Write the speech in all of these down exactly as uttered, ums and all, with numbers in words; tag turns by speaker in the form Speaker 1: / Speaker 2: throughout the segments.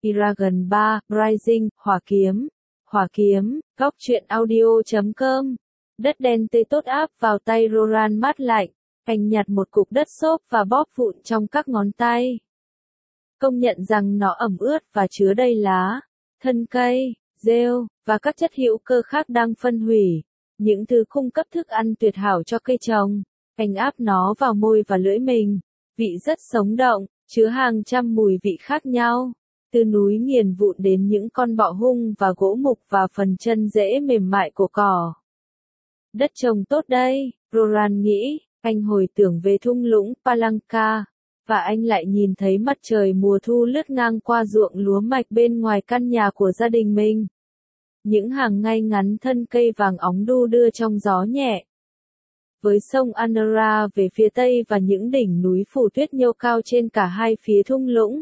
Speaker 1: Eragon ba, Rising, Hỏa Kiếm. Hỏa Kiếm, góc truyện audio chấm com. Đất đen tươi tốt áp vào tay Roran mát lạnh. Anh nhặt một cục đất xốp và bóp vụn trong các ngón tay. Công nhận rằng nó ẩm ướt và chứa đầy lá, thân cây, rêu, và các chất hữu cơ khác đang phân hủy. Những thứ cung cấp thức ăn tuyệt hảo cho cây trồng. Anh áp nó vào môi và lưỡi mình. Vị rất sống động, chứa hàng trăm mùi vị khác nhau. Từ núi nghiền vụn đến những con bọ hung và gỗ mục và phần chân rễ mềm mại của cỏ. Đất trồng tốt đây, Roran nghĩ. Anh hồi tưởng về thung lũng Palanca, và anh lại nhìn thấy mặt trời mùa thu lướt ngang qua ruộng lúa mạch bên ngoài căn nhà của gia đình mình. Những hàng ngay ngắn thân cây vàng óng đu đưa trong gió nhẹ. Với sông Anara về phía tây và những đỉnh núi phủ tuyết nhô cao trên cả hai phía thung lũng.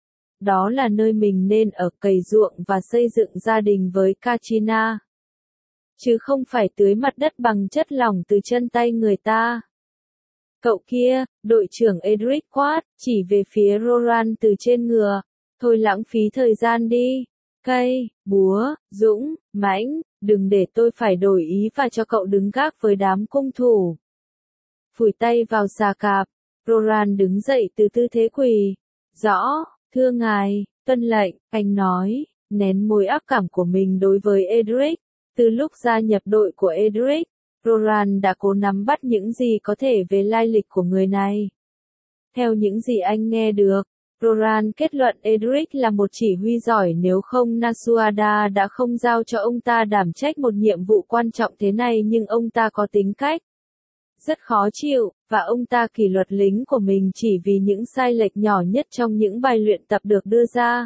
Speaker 1: Đó là nơi mình nên ở, cày ruộng và xây dựng gia đình với Kachina. Chứ không phải tưới mặt đất bằng chất lỏng từ chân tay người ta. Cậu kia, đội trưởng Edric quát, chỉ về phía Roran từ trên ngựa. Thôi lãng phí thời gian đi. Cây, búa, dũng, mãnh, đừng để tôi phải đổi ý và cho cậu đứng gác với đám cung thủ. Phủi tay vào xà cạp, Roran đứng dậy từ tư thế quỳ. Rõ, thưa ngài, tuân lệnh, anh nói, nén mối ác cảm của mình đối với Edric. Từ lúc gia nhập đội của Edric, Roran đã cố nắm bắt những gì có thể về lai lịch của người này. Theo những gì anh nghe được, Roran kết luận Edric là một chỉ huy giỏi, nếu không Nasuada đã không giao cho ông ta đảm trách một nhiệm vụ quan trọng thế này, nhưng ông ta có tính cách rất khó chịu, và ông ta kỷ luật lính của mình chỉ vì những sai lệch nhỏ nhất trong những bài luyện tập được đưa ra.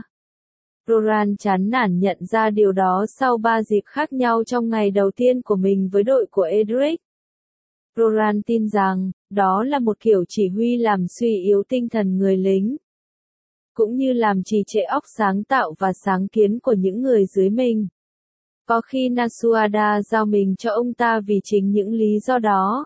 Speaker 1: Roran chán nản nhận ra điều đó sau ba dịp khác nhau trong ngày đầu tiên của mình với đội của Edric. Roran tin rằng, đó là một kiểu chỉ huy làm suy yếu tinh thần người lính, cũng như làm trì trệ óc sáng tạo và sáng kiến của những người dưới mình. Có khi Nasuada giao mình cho ông ta vì chính những lý do đó.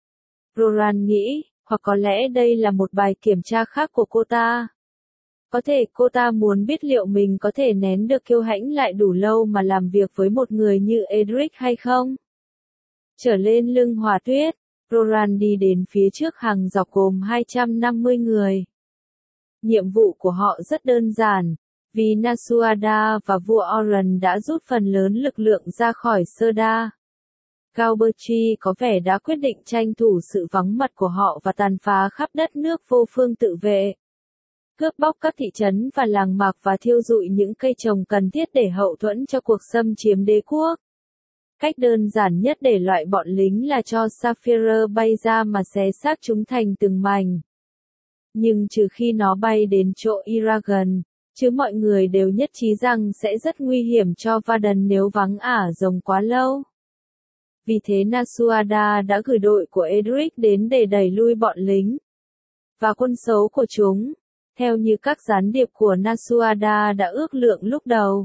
Speaker 1: Roran nghĩ, hoặc có lẽ đây là một bài kiểm tra khác của cô ta. Có thể cô ta muốn biết liệu mình có thể nén được kiêu hãnh lại đủ lâu mà làm việc với một người như Edric hay không. Trở lên lưng hỏa tuyết, Roran đi đến phía trước hàng dọc gồm hai trăm năm mươi người. Nhiệm vụ của họ rất đơn giản, vì Nasuada và vua Oran đã rút phần lớn lực lượng ra khỏi Serda. Galberchi có vẻ đã quyết định tranh thủ sự vắng mặt của họ và tàn phá khắp đất nước vô phương tự vệ. Cướp bóc các thị trấn và làng mạc và thiêu rụi những cây trồng cần thiết để hậu thuẫn cho cuộc xâm chiếm đế quốc. Cách đơn giản nhất để loại bọn lính là cho Sapphire bay ra mà xé xác chúng thành từng mảnh. Nhưng trừ khi nó bay đến chỗ Eragon, chứ mọi người đều nhất trí rằng sẽ rất nguy hiểm cho Varden nếu vắng ả rồng quá lâu. Vì thế Nasuada đã gửi đội của Edric đến để đẩy lui bọn lính và quân xấu của chúng, theo như các gián điệp của Nasuada đã ước lượng lúc đầu,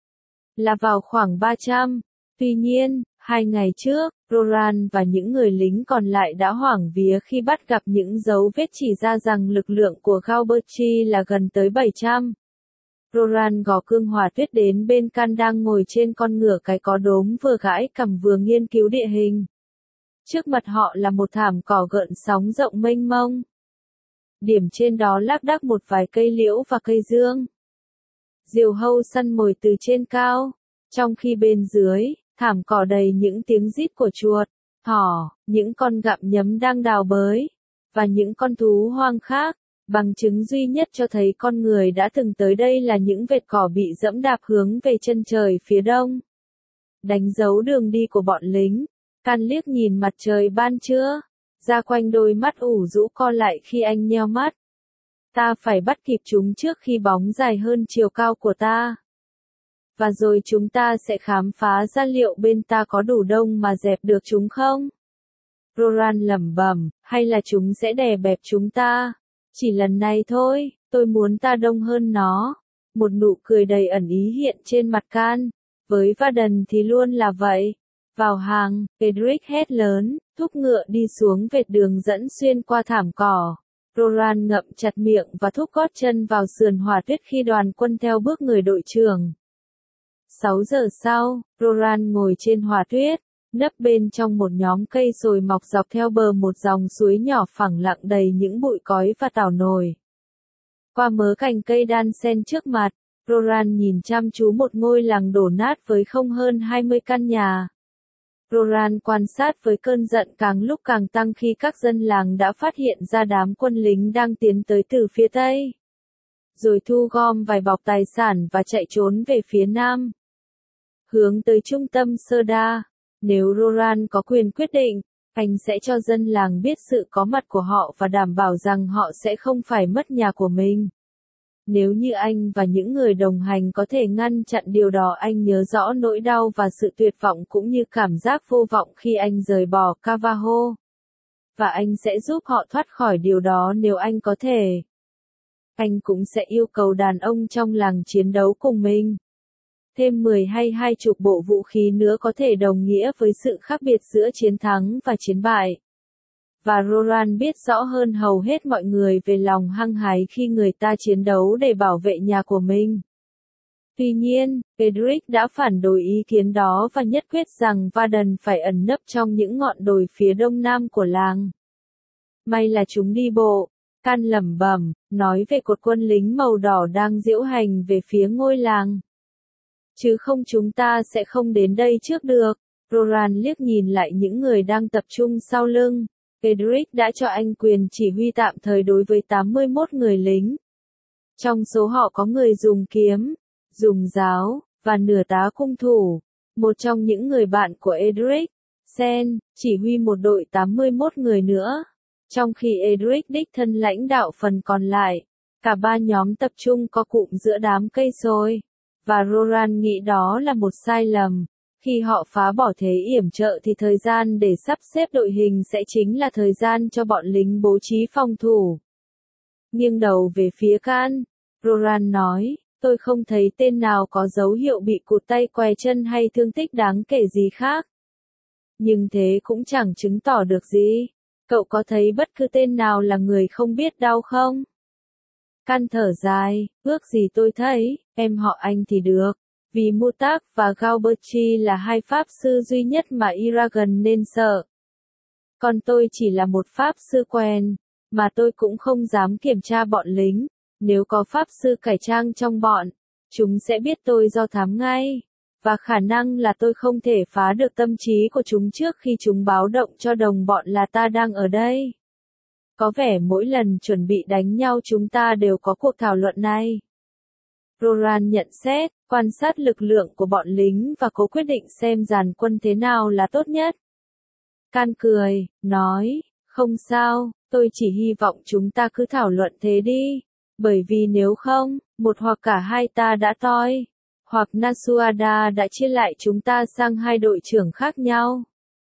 Speaker 1: là vào khoảng ba trăm. Tuy nhiên, hai ngày trước, Roran và những người lính còn lại đã hoảng vía khi bắt gặp những dấu vết chỉ ra rằng lực lượng của Galberchi là gần tới bảy trăm. Roran gò cương hỏa tuyết đến bên Can đang ngồi trên con ngựa cái có đốm, vừa gãi cằm vừa nghiên cứu địa hình. Trước mặt họ là một thảm cỏ gợn sóng rộng mênh mông. Điểm trên đó lác đác một vài cây liễu và cây dương. Diều hâu săn mồi từ trên cao, trong khi bên dưới, thảm cỏ đầy những tiếng rít của chuột, thỏ, những con gặm nhấm đang đào bới, và những con thú hoang khác. Bằng chứng duy nhất cho thấy con người đã từng tới đây là những vệt cỏ bị dẫm đạp hướng về chân trời phía đông, đánh dấu đường đi của bọn lính. Can liếc nhìn mặt trời ban trưa, ra quanh đôi mắt ủ rũ co lại khi anh nheo mắt. Ta phải bắt kịp chúng trước khi bóng dài hơn chiều cao của ta. Và rồi chúng ta sẽ khám phá ra liệu bên ta có đủ đông mà dẹp được chúng không? Roran lẩm bẩm, hay là chúng sẽ đè bẹp chúng ta? Chỉ lần này thôi, tôi muốn ta đông hơn nó. Một nụ cười đầy ẩn ý hiện trên mặt Can. Với Varden thì luôn là vậy. Vào hàng, Edric hét lớn, thúc ngựa đi xuống vệt đường dẫn xuyên qua thảm cỏ. Roran ngậm chặt miệng và thúc gót chân vào sườn hỏa tuyết khi đoàn quân theo bước người đội trưởng. sáu giờ sau, Roran ngồi trên hỏa tuyết, nấp bên trong một nhóm cây sồi mọc dọc theo bờ một dòng suối nhỏ phẳng lặng đầy những bụi cói và tảo nồi. Qua mớ cành cây đan xen trước mặt, Roran nhìn chăm chú một ngôi làng đổ nát với không hơn hai mươi căn nhà. Roran quan sát với cơn giận càng lúc càng tăng khi các dân làng đã phát hiện ra đám quân lính đang tiến tới từ phía tây. Rồi thu gom vài bọc tài sản và chạy trốn về phía nam. Hướng tới trung tâm Serda. Nếu Roran có quyền quyết định, anh sẽ cho dân làng biết sự có mặt của họ và đảm bảo rằng họ sẽ không phải mất nhà của mình. Nếu như anh và những người đồng hành có thể ngăn chặn điều đó, anh nhớ rõ nỗi đau và sự tuyệt vọng cũng như cảm giác vô vọng khi anh rời bỏ Cavaho. Và anh sẽ giúp họ thoát khỏi điều đó nếu anh có thể. Anh cũng sẽ yêu cầu đàn ông trong làng chiến đấu cùng mình. Thêm mười hay hai chục bộ vũ khí nữa có thể đồng nghĩa với sự khác biệt giữa chiến thắng và chiến bại. Và Roran biết rõ hơn hầu hết mọi người về lòng hăng hái khi người ta chiến đấu để bảo vệ nhà của mình. Tuy nhiên, Edric đã phản đối ý kiến đó và nhất quyết rằng Varden phải ẩn nấp trong những ngọn đồi phía đông nam của làng. May là chúng đi bộ, Can lẩm bẩm, nói về cột quân lính màu đỏ đang diễu hành về phía ngôi làng. Chứ không chúng ta sẽ không đến đây trước được. Roran liếc nhìn lại những người đang tập trung sau lưng. Edric đã cho anh quyền chỉ huy tạm thời đối với tám mươi mốt người lính. Trong số họ có người dùng kiếm, dùng giáo, và nửa tá cung thủ. Một trong những người bạn của Edric, Sen, chỉ huy một đội tám mươi mốt người nữa. Trong khi Edric đích thân lãnh đạo phần còn lại, cả ba nhóm tập trung co cụm giữa đám cây sồi. Và Roran nghĩ đó là một sai lầm. Khi họ phá bỏ thế yểm trợ thì thời gian để sắp xếp đội hình sẽ chính là thời gian cho bọn lính bố trí phòng thủ. Nghiêng đầu về phía Can, Roran nói, tôi không thấy tên nào có dấu hiệu bị cụt tay què chân hay thương tích đáng kể gì khác. Nhưng thế cũng chẳng chứng tỏ được gì. Cậu có thấy bất cứ tên nào là người không biết đau không? Can thở dài, ước gì tôi thấy, em họ anh thì được. Vì Mutak và Galberchi là hai pháp sư duy nhất mà Iragan nên sợ. Còn tôi chỉ là một pháp sư quen, mà tôi cũng không dám kiểm tra bọn lính. Nếu có pháp sư cải trang trong bọn, chúng sẽ biết tôi do thám ngay. Và khả năng là tôi không thể phá được tâm trí của chúng trước khi chúng báo động cho đồng bọn là ta đang ở đây. Có vẻ mỗi lần chuẩn bị đánh nhau chúng ta đều có cuộc thảo luận này. Roran nhận xét, quan sát lực lượng của bọn lính và cố quyết định xem dàn quân thế nào là tốt nhất. Can cười, nói, không sao, tôi chỉ hy vọng chúng ta cứ thảo luận thế đi. Bởi vì nếu không, một hoặc cả hai ta đã toi. Hoặc Nasuada đã chia lại chúng ta sang hai đội trưởng khác nhau.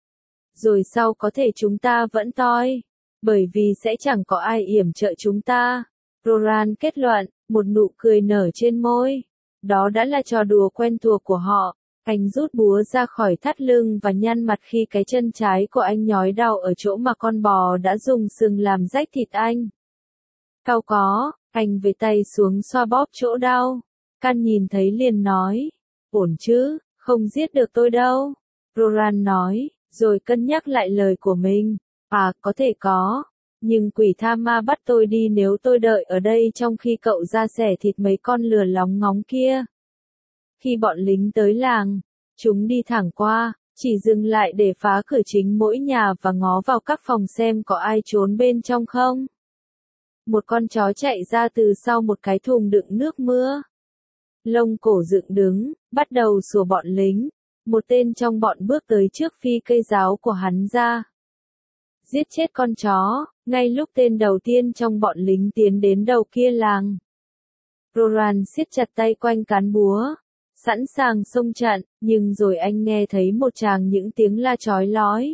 Speaker 1: Rồi sau có thể chúng ta vẫn toi. Bởi vì sẽ chẳng có ai yểm trợ chúng ta. Roran kết luận, một nụ cười nở trên môi. Đó đã là trò đùa quen thuộc của họ. Anh rút búa ra khỏi thắt lưng và nhăn mặt khi cái chân trái của anh nhói đau ở chỗ mà con bò đã dùng sừng làm rách thịt anh. Cau có, anh với tay xuống xoa bóp chỗ đau. Can nhìn thấy liền nói, ổn chứ, không giết được tôi đâu. Roran nói, rồi cân nhắc lại lời của mình. À, có thể có. Nhưng quỷ tha ma bắt tôi đi nếu tôi đợi ở đây trong khi cậu ra xẻ thịt mấy con lừa lóng ngóng kia. Khi bọn lính tới làng, chúng đi thẳng qua, chỉ dừng lại để phá cửa chính mỗi nhà và ngó vào các phòng xem có ai trốn bên trong không. Một con chó chạy ra từ sau một cái thùng đựng nước mưa. Lông cổ dựng đứng, bắt đầu sủa bọn lính. Một tên trong bọn bước tới trước phi cây giáo của hắn ra. Giết chết con chó, ngay lúc tên đầu tiên trong bọn lính tiến đến đầu kia làng. Roran siết chặt tay quanh cán búa, sẵn sàng xông trận, nhưng rồi anh nghe thấy một tràng những tiếng la chói lói.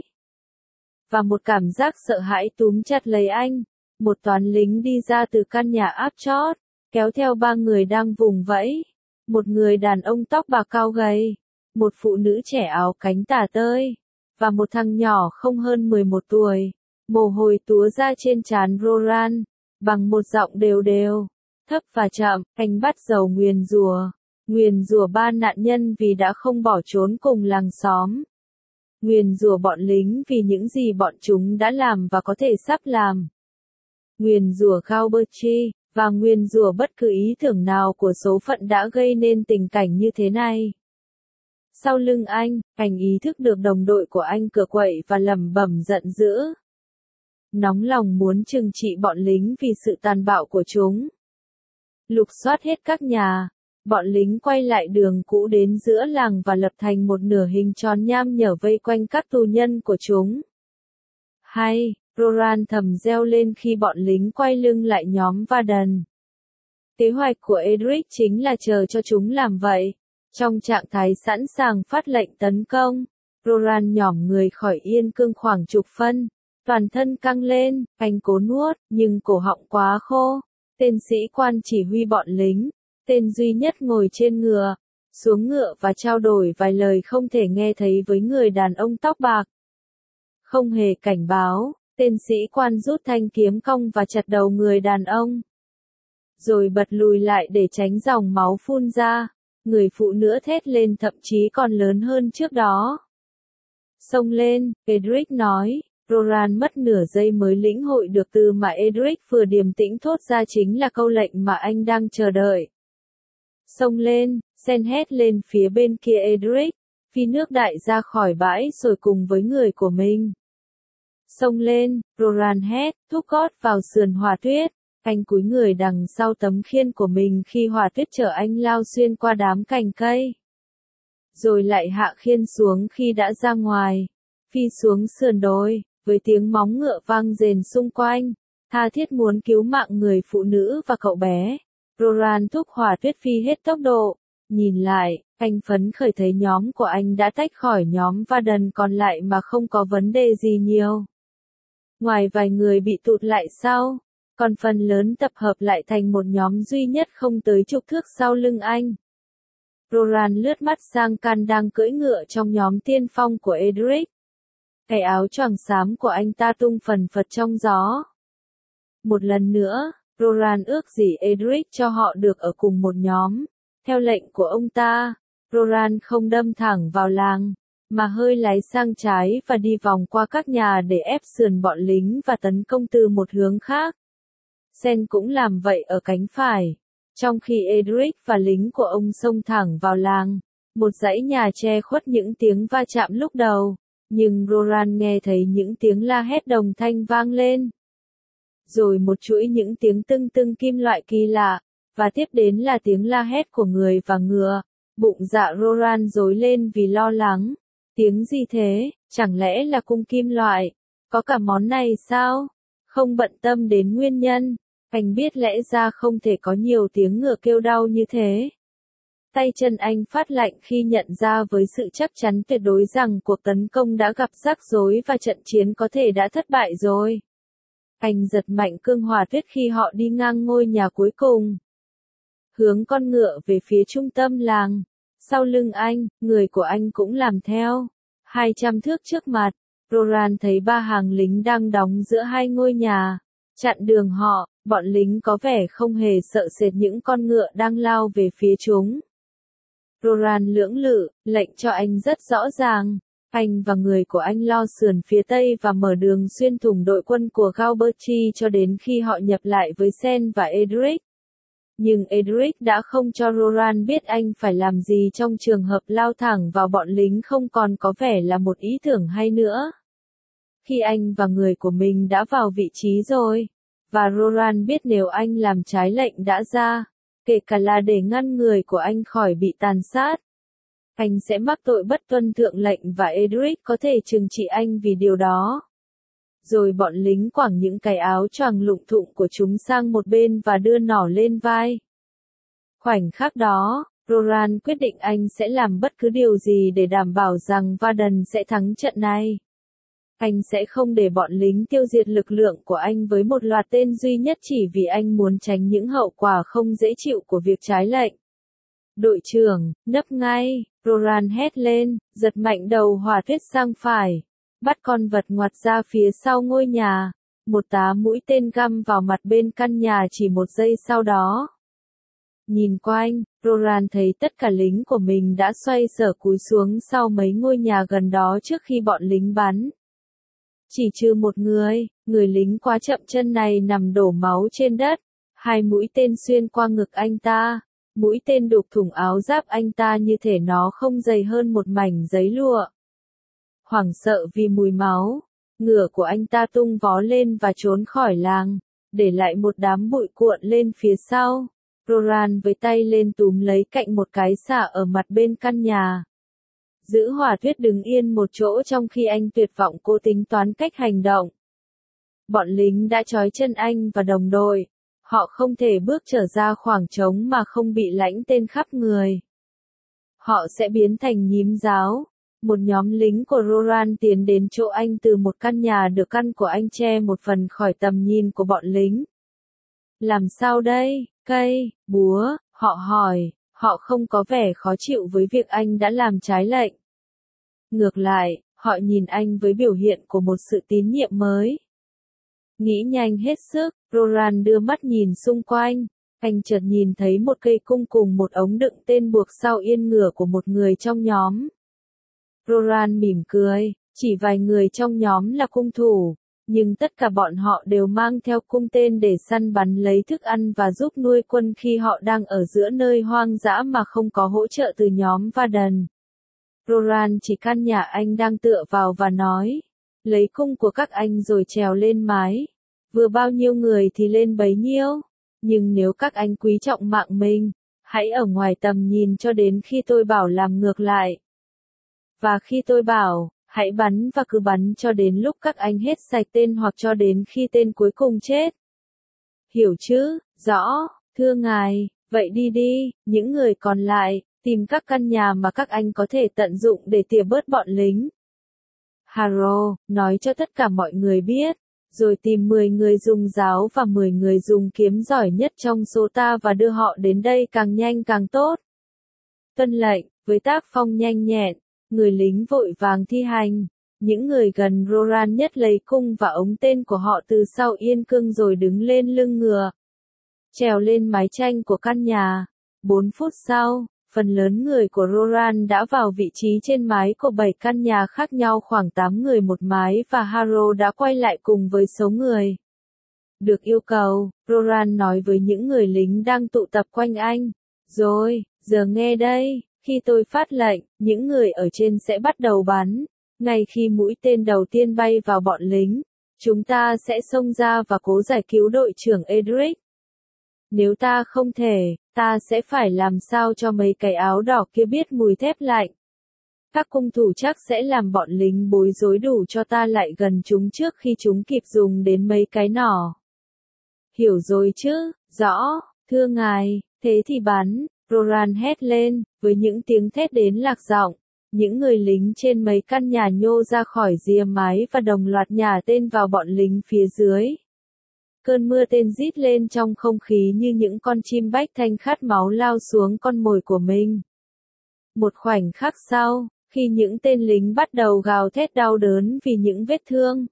Speaker 1: Và một cảm giác sợ hãi túm chặt lấy anh. Một toán lính đi ra từ căn nhà áp chót, kéo theo ba người đang vùng vẫy. Một người đàn ông tóc bạc cao gầy, một phụ nữ trẻ áo cánh tả tơi, và một thằng nhỏ không hơn mười một tuổi. Mồ hôi túa ra trên trán Roran. bằng một giọng đều đều, thấp và chậm, anh bắt đầu nguyền rủa, nguyền rủa ba nạn nhân vì đã không bỏ trốn cùng làng xóm. Nguyền rủa bọn lính vì những gì bọn chúng đã làm và có thể sắp làm. Nguyền rủa Galbraith, và nguyền rủa bất cứ ý tưởng nào của số phận đã gây nên tình cảnh như thế này. Sau lưng anh, anh ý thức được đồng đội của anh cựa quậy và lẩm bẩm giận dữ. Nóng lòng muốn trừng trị bọn lính vì sự tàn bạo của chúng. Lục soát hết các nhà, bọn lính quay lại đường cũ đến giữa làng và lập thành một nửa hình tròn nham nhở vây quanh các tù nhân của chúng. Hay, Roran thầm reo lên khi bọn lính quay lưng lại nhóm Varden. Kế hoạch của Edric chính là chờ cho chúng làm vậy. Trong trạng thái sẵn sàng phát lệnh tấn công, Roran nhỏm người khỏi yên cương khoảng chục phân, toàn thân căng lên, anh cố nuốt, nhưng cổ họng quá khô. Tên sĩ quan chỉ huy bọn lính, tên duy nhất ngồi trên ngựa, xuống ngựa và trao đổi vài lời không thể nghe thấy với người đàn ông tóc bạc. Không hề cảnh báo, tên sĩ quan rút thanh kiếm cong và chặt đầu người đàn ông. Rồi bật lùi lại để tránh dòng máu phun ra. Người phụ nữ thét lên thậm chí còn lớn hơn trước đó. Xông lên, Edric nói. Roran mất nửa giây mới lĩnh hội được từ mà Edric vừa điềm tĩnh thốt ra chính là câu lệnh mà anh đang chờ đợi. Xông lên, Sen hét lên phía bên kia Edric, phi nước đại ra khỏi bãi rồi cùng với người của mình. Xông lên, Roran hét, thúc gót vào sườn hỏa tuyết. Anh cúi người đằng sau tấm khiên của mình khi hỏa tuyết chở anh lao xuyên qua đám cành cây. Rồi lại hạ khiên xuống khi đã ra ngoài. Phi xuống sườn đồi, với tiếng móng ngựa vang rền xung quanh. Tha thiết muốn cứu mạng người phụ nữ và cậu bé. Roran thúc hỏa tuyết phi hết tốc độ. Nhìn lại, anh phấn khởi thấy nhóm của anh đã tách khỏi nhóm Varden còn lại mà không có vấn đề gì nhiều. Ngoài vài người bị tụt lại sau, còn phần lớn tập hợp lại thành một nhóm duy nhất không tới chục thước sau lưng anh. Roran lướt mắt sang Can đang cưỡi ngựa trong nhóm tiên phong của Edric. Cái áo choàng xám của anh ta tung phần phật trong gió. Một lần nữa, Roran ước gì Edric cho họ được ở cùng một nhóm. Theo lệnh của ông ta, Roran không đâm thẳng vào làng, mà hơi lái sang trái và đi vòng qua các nhà để ép sườn bọn lính và tấn công từ một hướng khác. Sen cũng làm vậy ở cánh phải. Trong khi Edric và lính của ông xông thẳng vào làng, một dãy nhà che khuất những tiếng va chạm lúc đầu, nhưng Roran nghe thấy những tiếng la hét đồng thanh vang lên. Rồi một chuỗi những tiếng tưng tưng kim loại kỳ lạ, và tiếp đến là tiếng la hét của người và ngựa. Bụng dạ Roran rối lên vì lo lắng. Tiếng gì thế, chẳng lẽ là cung kim loại? Có cả món này sao? Không bận tâm đến nguyên nhân. Anh biết lẽ ra không thể có nhiều tiếng ngựa kêu đau như thế. Tay chân anh phát lạnh khi nhận ra với sự chắc chắn tuyệt đối rằng cuộc tấn công đã gặp rắc rối và trận chiến có thể đã thất bại rồi. Anh giật mạnh cương hỏa tuyết khi họ đi ngang ngôi nhà cuối cùng. Hướng con ngựa về phía trung tâm làng. Sau lưng anh, người của anh cũng làm theo. Hai trăm thước trước mặt, Roran thấy ba hàng lính đang đóng giữa hai ngôi nhà. Chặn đường họ, bọn lính có vẻ không hề sợ sệt những con ngựa đang lao về phía chúng. Roran lưỡng lự, lệnh cho anh rất rõ ràng. Anh và người của anh lo sườn phía tây và mở đường xuyên thủng đội quân của Galbraith cho đến khi họ nhập lại với Sen và Edric. Nhưng Edric đã không cho Roran biết anh phải làm gì trong trường hợp lao thẳng vào bọn lính không còn có vẻ là một ý tưởng hay nữa. Khi anh và người của mình đã vào vị trí rồi, và Roran biết nếu anh làm trái lệnh đã ra, kể cả là để ngăn người của anh khỏi bị tàn sát, anh sẽ mắc tội bất tuân thượng lệnh và Edric có thể trừng trị anh vì điều đó. Rồi bọn lính quẳng những cái áo choàng lụng thụng của chúng sang một bên và đưa nỏ lên vai. Khoảnh khắc đó, Roran quyết định anh sẽ làm bất cứ điều gì để đảm bảo rằng Varden sẽ thắng trận này. Anh sẽ không để bọn lính tiêu diệt lực lượng của anh với một loạt tên duy nhất chỉ vì anh muốn tránh những hậu quả không dễ chịu của việc trái lệnh. Đội trưởng, nấp ngay, Roran hét lên, giật mạnh đầu hỏa tuyết sang phải, bắt con vật ngoặt ra phía sau ngôi nhà, Một tá mũi tên găm vào mặt bên căn nhà chỉ một giây sau đó. Nhìn quanh, Roran thấy tất cả lính của mình đã xoay sở cúi xuống sau mấy ngôi nhà gần đó trước khi bọn lính bắn. Chỉ trừ một người, người lính quá chậm chân này nằm đổ máu trên đất. Hai mũi tên xuyên qua ngực anh ta. Mũi tên đục thủng áo giáp anh ta như thể nó không dày hơn một mảnh giấy lụa. Hoảng sợ vì mùi máu, ngựa của anh ta tung vó lên và trốn khỏi làng, để lại một đám bụi cuộn lên phía sau. Roran với tay lên túm lấy cạnh một cái xả ở mặt bên căn nhà. Giữ Hỏa Tuyết đứng yên một chỗ trong khi anh tuyệt vọng cố tính toán cách hành động. Bọn lính đã trói chân anh và đồng đội. Họ không thể bước trở ra khoảng trống mà không bị lãnh tên khắp người. Họ sẽ biến thành nhím giáo. Một nhóm lính của Roran tiến đến chỗ anh từ một căn nhà được căn của anh che một phần khỏi tầm nhìn của bọn lính. Làm sao đây, cây, búa, họ hỏi, họ không có vẻ khó chịu với việc anh đã làm trái lệnh. Ngược lại, họ nhìn anh với biểu hiện của một sự tín nhiệm mới. Nghĩ nhanh hết sức, Roran đưa mắt nhìn xung quanh. Anh chợt nhìn thấy một cây cung cùng một ống đựng tên buộc sau yên ngựa của một người trong nhóm. Roran mỉm cười, chỉ vài người trong nhóm là cung thủ, nhưng tất cả bọn họ đều mang theo cung tên để săn bắn lấy thức ăn và giúp nuôi quân khi họ đang ở giữa nơi hoang dã mà không có hỗ trợ từ nhóm Varden. Roran chỉ căn nhà anh đang tựa vào và nói, lấy cung của các anh rồi trèo lên mái. Vừa bao nhiêu người thì lên bấy nhiêu, nhưng nếu các anh quý trọng mạng mình, hãy ở ngoài tầm nhìn cho đến khi tôi bảo làm ngược lại. Và khi tôi bảo, hãy bắn và cứ bắn cho đến lúc các anh hết sạch tên hoặc cho đến khi tên cuối cùng chết. Hiểu chứ, rõ, thưa ngài, vậy đi đi, những người còn lại, tìm các căn nhà mà các anh có thể tận dụng để tỉa bớt bọn lính. Harrow, nói cho tất cả mọi người biết, rồi tìm mười người dùng giáo và mười người dùng kiếm giỏi nhất trong số ta và đưa họ đến đây càng nhanh càng tốt. Tuân lệnh, với tác phong nhanh nhẹn, người lính vội vàng thi hành. Những người gần Roran nhất lấy cung và ống tên của họ từ sau yên cương rồi đứng lên lưng ngựa. Trèo lên mái tranh của căn nhà. Bốn phút sau, phần lớn người của Roran đã vào vị trí trên mái của bảy căn nhà khác nhau, khoảng tám người một mái, và Harrow đã quay lại cùng với số người. Được yêu cầu, Roran nói với những người lính đang tụ tập quanh anh. Rồi, giờ nghe đây, khi tôi phát lệnh, những người ở trên sẽ bắt đầu bắn. Ngay khi mũi tên đầu tiên bay vào bọn lính, chúng ta sẽ xông ra và cố giải cứu đội trưởng Edric. Nếu ta không thể, ta sẽ phải làm sao cho mấy cái áo đỏ kia biết mùi thép lạnh. Các cung thủ chắc sẽ làm bọn lính bối rối đủ cho ta lại gần chúng trước khi chúng kịp dùng đến mấy cái nỏ. Hiểu rồi chứ, rõ, thưa ngài, thế thì bắn, Roran hét lên, với những tiếng thét đến lạc giọng. Những người lính trên mấy căn nhà nhô ra khỏi rìa mái và đồng loạt nhả tên vào bọn lính phía dưới. Cơn mưa tên rít lên trong không khí như những con chim bách thanh khát máu lao xuống con mồi của mình. Một khoảnh khắc sau, khi những tên lính bắt đầu gào thét đau đớn vì những vết thương,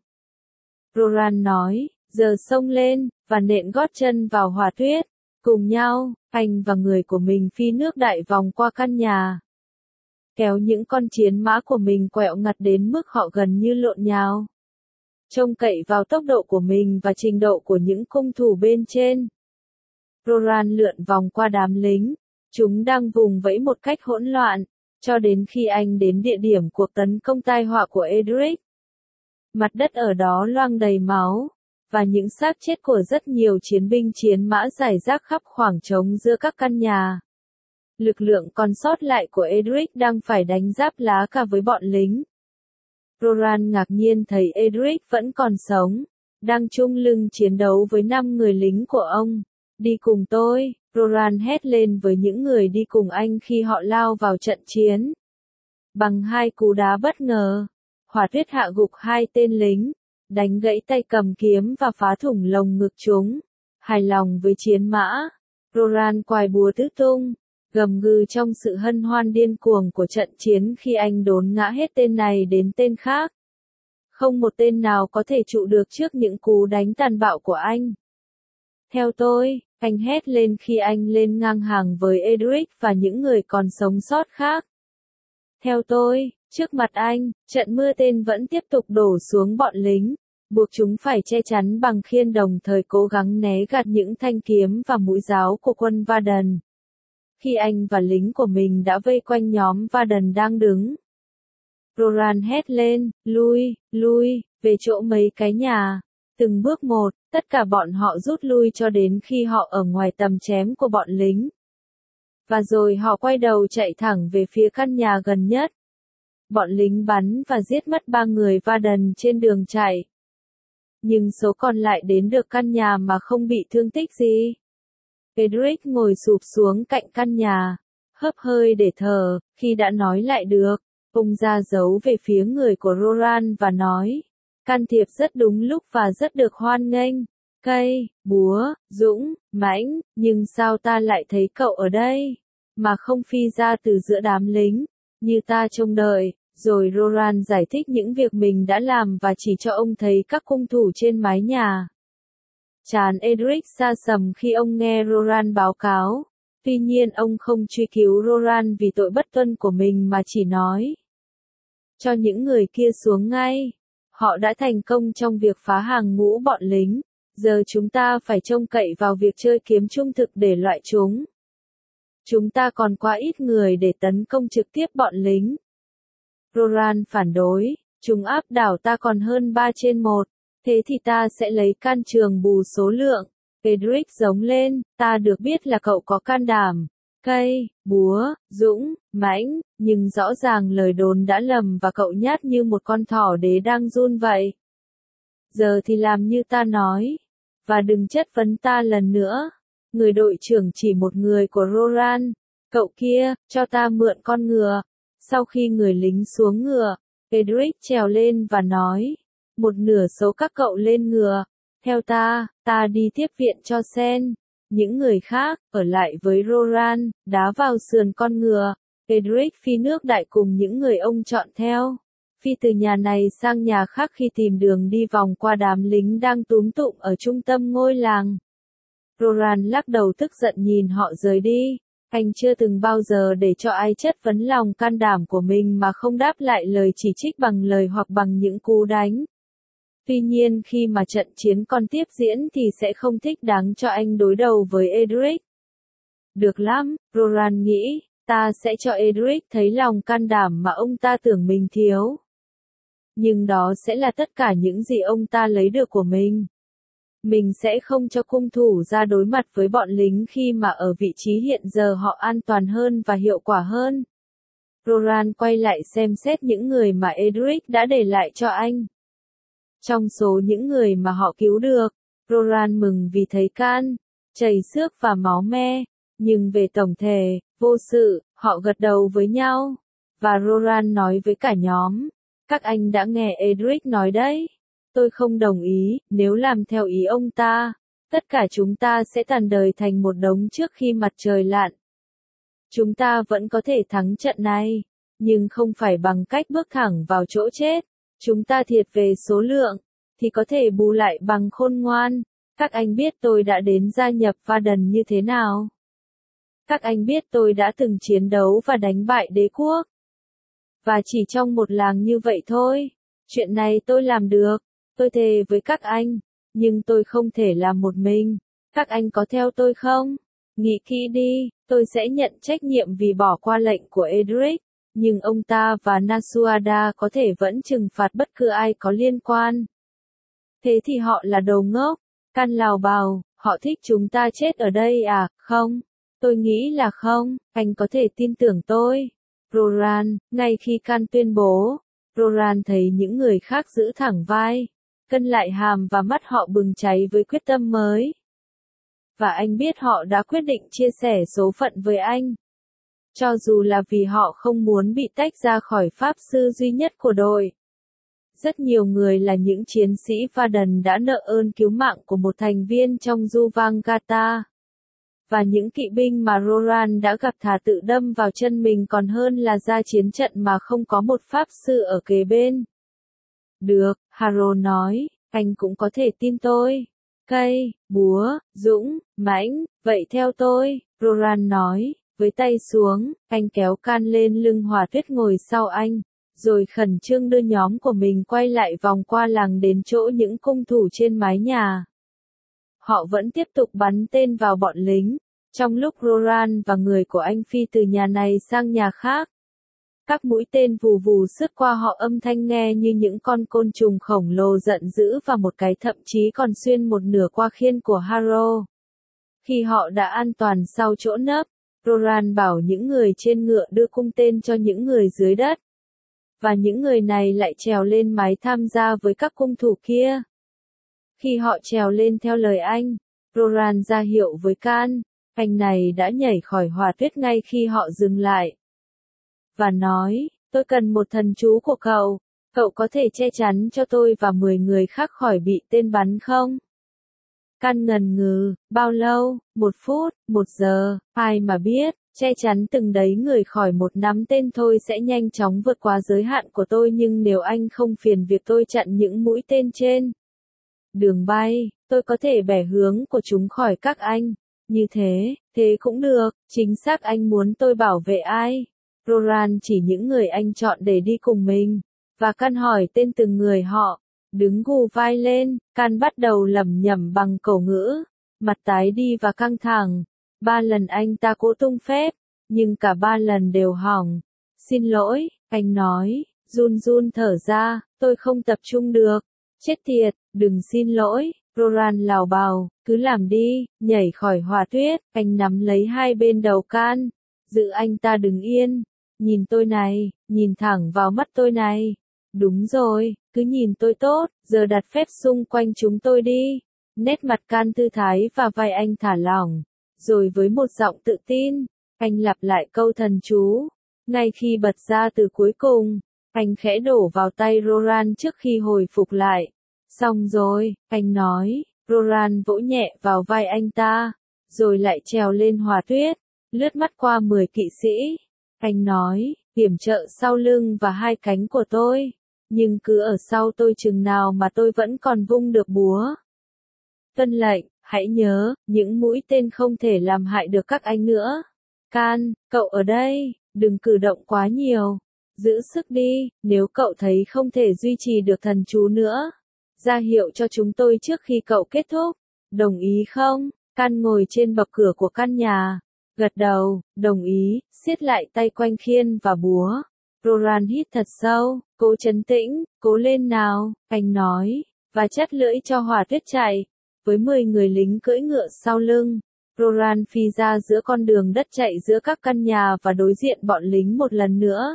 Speaker 1: Roran nói, giờ xông lên, và nện gót chân vào Hỏa Tuyết. Cùng nhau, anh và người của mình phi nước đại vòng qua căn nhà. Kéo những con chiến mã của mình quẹo ngặt đến mức họ gần như lộn nhào. Trông cậy vào tốc độ của mình và trình độ của những cung thủ bên trên. Roran lượn vòng qua đám lính. Chúng đang vùng vẫy một cách hỗn loạn, cho đến khi anh đến địa điểm cuộc tấn công tai họa của Edric. Mặt đất ở đó loang đầy máu, và những xác chết của rất nhiều chiến binh chiến mã rải rác khắp khoảng trống giữa các căn nhà. Lực lượng còn sót lại của Edric đang phải đánh giáp lá cả với bọn lính. Roran ngạc nhiên thấy Edric vẫn còn sống, đang chung lưng chiến đấu với năm người lính của ông. Đi cùng tôi, Roran hét lên với những người đi cùng anh khi họ lao vào trận chiến. Bằng hai cú đá bất ngờ, Hỏa Tuyết hạ gục hai tên lính, đánh gãy tay cầm kiếm và phá thủng lồng ngực chúng. Hài lòng với chiến mã, Roran quài búa tứ tung, gầm gừ trong sự hân hoan điên cuồng của trận chiến khi anh đốn ngã hết tên này đến tên khác. Không một tên nào có thể trụ được trước những cú đánh tàn bạo của anh. Theo tôi, anh hét lên khi anh lên ngang hàng với Edric và những người còn sống sót khác. Theo tôi, trước mặt anh, trận mưa tên vẫn tiếp tục đổ xuống bọn lính, buộc chúng phải che chắn bằng khiên đồng thời cố gắng né gạt những thanh kiếm và mũi giáo của quân Varden. Khi anh và lính của mình đã vây quanh nhóm Varden đang đứng, Roran hét lên, lui, lui, về chỗ mấy cái nhà. Từng bước một, tất cả bọn họ rút lui cho đến khi họ ở ngoài tầm chém của bọn lính. Và rồi họ quay đầu chạy thẳng về phía căn nhà gần nhất. Bọn lính bắn và giết mất ba người Varden trên đường chạy. Nhưng số còn lại đến được căn nhà mà không bị thương tích gì. Edric ngồi sụp xuống cạnh căn nhà, hớp hơi để thở, khi đã nói lại được, ông ra dấu về phía người của Roran và nói, can thiệp rất đúng lúc và rất được hoan nghênh. Cây, búa, dũng, mãnh, nhưng sao ta lại thấy cậu ở đây, mà không phi ra từ giữa đám lính, như ta trông đợi. Rồi Roran giải thích những việc mình đã làm và chỉ cho ông thấy các cung thủ trên mái nhà. Trán Edric sa sầm khi ông nghe Roran báo cáo. Tuy nhiên ông không truy cứu Roran vì tội bất tuân của mình mà chỉ nói. Cho những người kia xuống ngay. Họ đã thành công trong việc phá hàng ngũ bọn lính. Giờ chúng ta phải trông cậy vào việc chơi kiếm trung thực để loại chúng. Chúng ta còn quá ít người để tấn công trực tiếp bọn lính. Roran phản đối, chúng áp đảo ta còn hơn ba trên một, thế thì ta sẽ lấy can trường bù số lượng. Edric giống lên, ta được biết là cậu có can đảm, cây, búa, dũng, mãnh, nhưng rõ ràng lời đồn đã lầm và cậu nhát như một con thỏ đế đang run vậy. Giờ thì làm như ta nói, và đừng chất vấn ta lần nữa. Người đội trưởng chỉ một người của Roran, cậu kia, cho ta mượn con ngựa. Sau khi người lính xuống ngựa, Edric trèo lên và nói, một nửa số các cậu lên ngựa, theo ta, ta đi tiếp viện cho Sen. Những người khác, ở lại với Roran, đá vào sườn con ngựa. Edric phi nước đại cùng những người ông chọn theo. Phi từ nhà này sang nhà khác khi tìm đường đi vòng qua đám lính đang túm tụm ở trung tâm ngôi làng. Roran lắc đầu tức giận nhìn họ rời đi. Anh chưa từng bao giờ để cho ai chất vấn lòng can đảm của mình mà không đáp lại lời chỉ trích bằng lời hoặc bằng những cú đánh. Tuy nhiên khi mà trận chiến còn tiếp diễn thì sẽ không thích đáng cho anh đối đầu với Edric. Được lắm, Roran nghĩ, ta sẽ cho Edric thấy lòng can đảm mà ông ta tưởng mình thiếu. Nhưng đó sẽ là tất cả những gì ông ta lấy được của mình. Mình sẽ không cho cung thủ ra đối mặt với bọn lính khi mà ở vị trí hiện giờ họ an toàn hơn và hiệu quả hơn. Roran quay lại xem xét những người mà Edric đã để lại cho anh. Trong số những người mà họ cứu được, Roran mừng vì thấy can, chảy xước và máu me, nhưng về tổng thể, vô sự, họ gật đầu với nhau. Và Roran nói với cả nhóm, các anh đã nghe Edric nói đấy. Tôi không đồng ý, nếu làm theo ý ông ta, tất cả chúng ta sẽ tàn đời thành một đống trước khi mặt trời lặn. Chúng ta vẫn có thể thắng trận này, nhưng không phải bằng cách bước thẳng vào chỗ chết. Chúng ta thiệt về số lượng, thì có thể bù lại bằng khôn ngoan. Các anh biết tôi đã đến gia nhập Varden như thế nào. Các anh biết tôi đã từng chiến đấu và đánh bại đế quốc. Và chỉ trong một làng như vậy thôi, chuyện này tôi làm được. Tôi thề với các anh, nhưng tôi không thể làm một mình. Các anh có theo tôi không? Nghĩ kỹ đi, tôi sẽ nhận trách nhiệm vì bỏ qua lệnh của Edric, nhưng ông ta và Nasuada có thể vẫn trừng phạt bất cứ ai có liên quan. Thế thì họ là đồ ngốc. Can lào bào, họ thích chúng ta chết ở đây à, không? Tôi nghĩ là không, anh có thể tin tưởng tôi. Roran, ngay khi Can tuyên bố, Roran thấy những người khác giữ thẳng vai, cân lại hàm và mắt họ bừng cháy với quyết tâm mới. Và anh biết họ đã quyết định chia sẻ số phận với anh. Cho dù là vì họ không muốn bị tách ra khỏi pháp sư duy nhất của đội. Rất nhiều người là những chiến sĩ Varden đã nợ ơn cứu mạng của một thành viên trong Juvangata. Và những kỵ binh mà Roran đã gặp thà tự đâm vào chân mình còn hơn là ra chiến trận mà không có một pháp sư ở kế bên. Được, Haro nói, anh cũng có thể tin tôi. Cây, búa, dũng, mãnh, vậy theo tôi, Roran nói, với tay xuống, anh kéo can lên lưng Hỏa Tuyết ngồi sau anh, rồi khẩn trương đưa nhóm của mình quay lại vòng qua làng đến chỗ những cung thủ trên mái nhà. Họ vẫn tiếp tục bắn tên vào bọn lính, trong lúc Roran và người của anh phi từ nhà này sang nhà khác. Các mũi tên vù vù sướt qua họ, âm thanh nghe như những con côn trùng khổng lồ giận dữ, và một cái thậm chí còn xuyên một nửa qua khiên của Haro. Khi họ đã an toàn sau chỗ nấp, Roran bảo những người trên ngựa đưa cung tên cho những người dưới đất. Và những người này lại trèo lên mái tham gia với các cung thủ kia. Khi họ trèo lên theo lời anh, Roran ra hiệu với can, anh này đã nhảy khỏi Hỏa Tuyết ngay khi họ dừng lại. Và nói, tôi cần một thần chú của cậu, cậu có thể che chắn cho tôi và mười người khác khỏi bị tên bắn không? Can ngần ngừ, bao lâu, một phút, một giờ, ai mà biết, che chắn từng đấy người khỏi một nắm tên thôi sẽ nhanh chóng vượt qua giới hạn của tôi, nhưng nếu anh không phiền việc tôi chặn những mũi tên trên đường bay, tôi có thể bẻ hướng của chúng khỏi các anh. Như thế, thế cũng được, chính xác. Anh muốn tôi bảo vệ ai? Roran chỉ những người anh chọn để đi cùng mình, và Can hỏi tên từng người họ. Đứng gù vai lên, Can bắt đầu lẩm nhẩm bằng cổ ngữ, mặt tái đi và căng thẳng. Ba lần anh ta cố tung phép, nhưng cả ba lần đều hỏng. Xin lỗi, anh nói, run run thở ra, tôi không tập trung được. Chết tiệt, đừng xin lỗi, Roran lào bào, cứ làm đi, nhảy khỏi Hỏa Tuyết. Anh nắm lấy hai bên đầu Can, giữ anh ta đứng yên. Nhìn tôi này, nhìn thẳng vào mắt tôi này. Đúng rồi, cứ nhìn tôi tốt, giờ đặt phép xung quanh chúng tôi đi. Nét mặt Can thư thái và vai anh thả lỏng. Rồi với một giọng tự tin, anh lặp lại câu thần chú. Ngay khi bật ra từ cuối cùng, anh khẽ đổ vào tay Roran trước khi hồi phục lại. Xong rồi, anh nói, Roran vỗ nhẹ vào vai anh ta, rồi lại trèo lên Hỏa Tuyết, lướt mắt qua mười kỵ sĩ. Anh nói, yểm trợ sau lưng và hai cánh của tôi, nhưng cứ ở sau tôi chừng nào mà tôi vẫn còn vung được búa. Tuân lệnh, hãy nhớ, những mũi tên không thể làm hại được các anh nữa. Can, cậu ở đây, đừng cử động quá nhiều. Giữ sức đi, nếu cậu thấy không thể duy trì được thần chú nữa, ra hiệu cho chúng tôi trước khi cậu kết thúc. Đồng ý không? Can ngồi trên bậc cửa của căn nhà. Gật đầu, đồng ý, siết lại tay quanh khiên và búa. Roran hít thật sâu, cố trấn tĩnh, cố lên nào, anh nói, và chắt lưỡi cho Hỏa Tuyết chạy. Với mười người lính cưỡi ngựa sau lưng, Roran phi ra giữa con đường đất chạy giữa các căn nhà và đối diện bọn lính một lần nữa.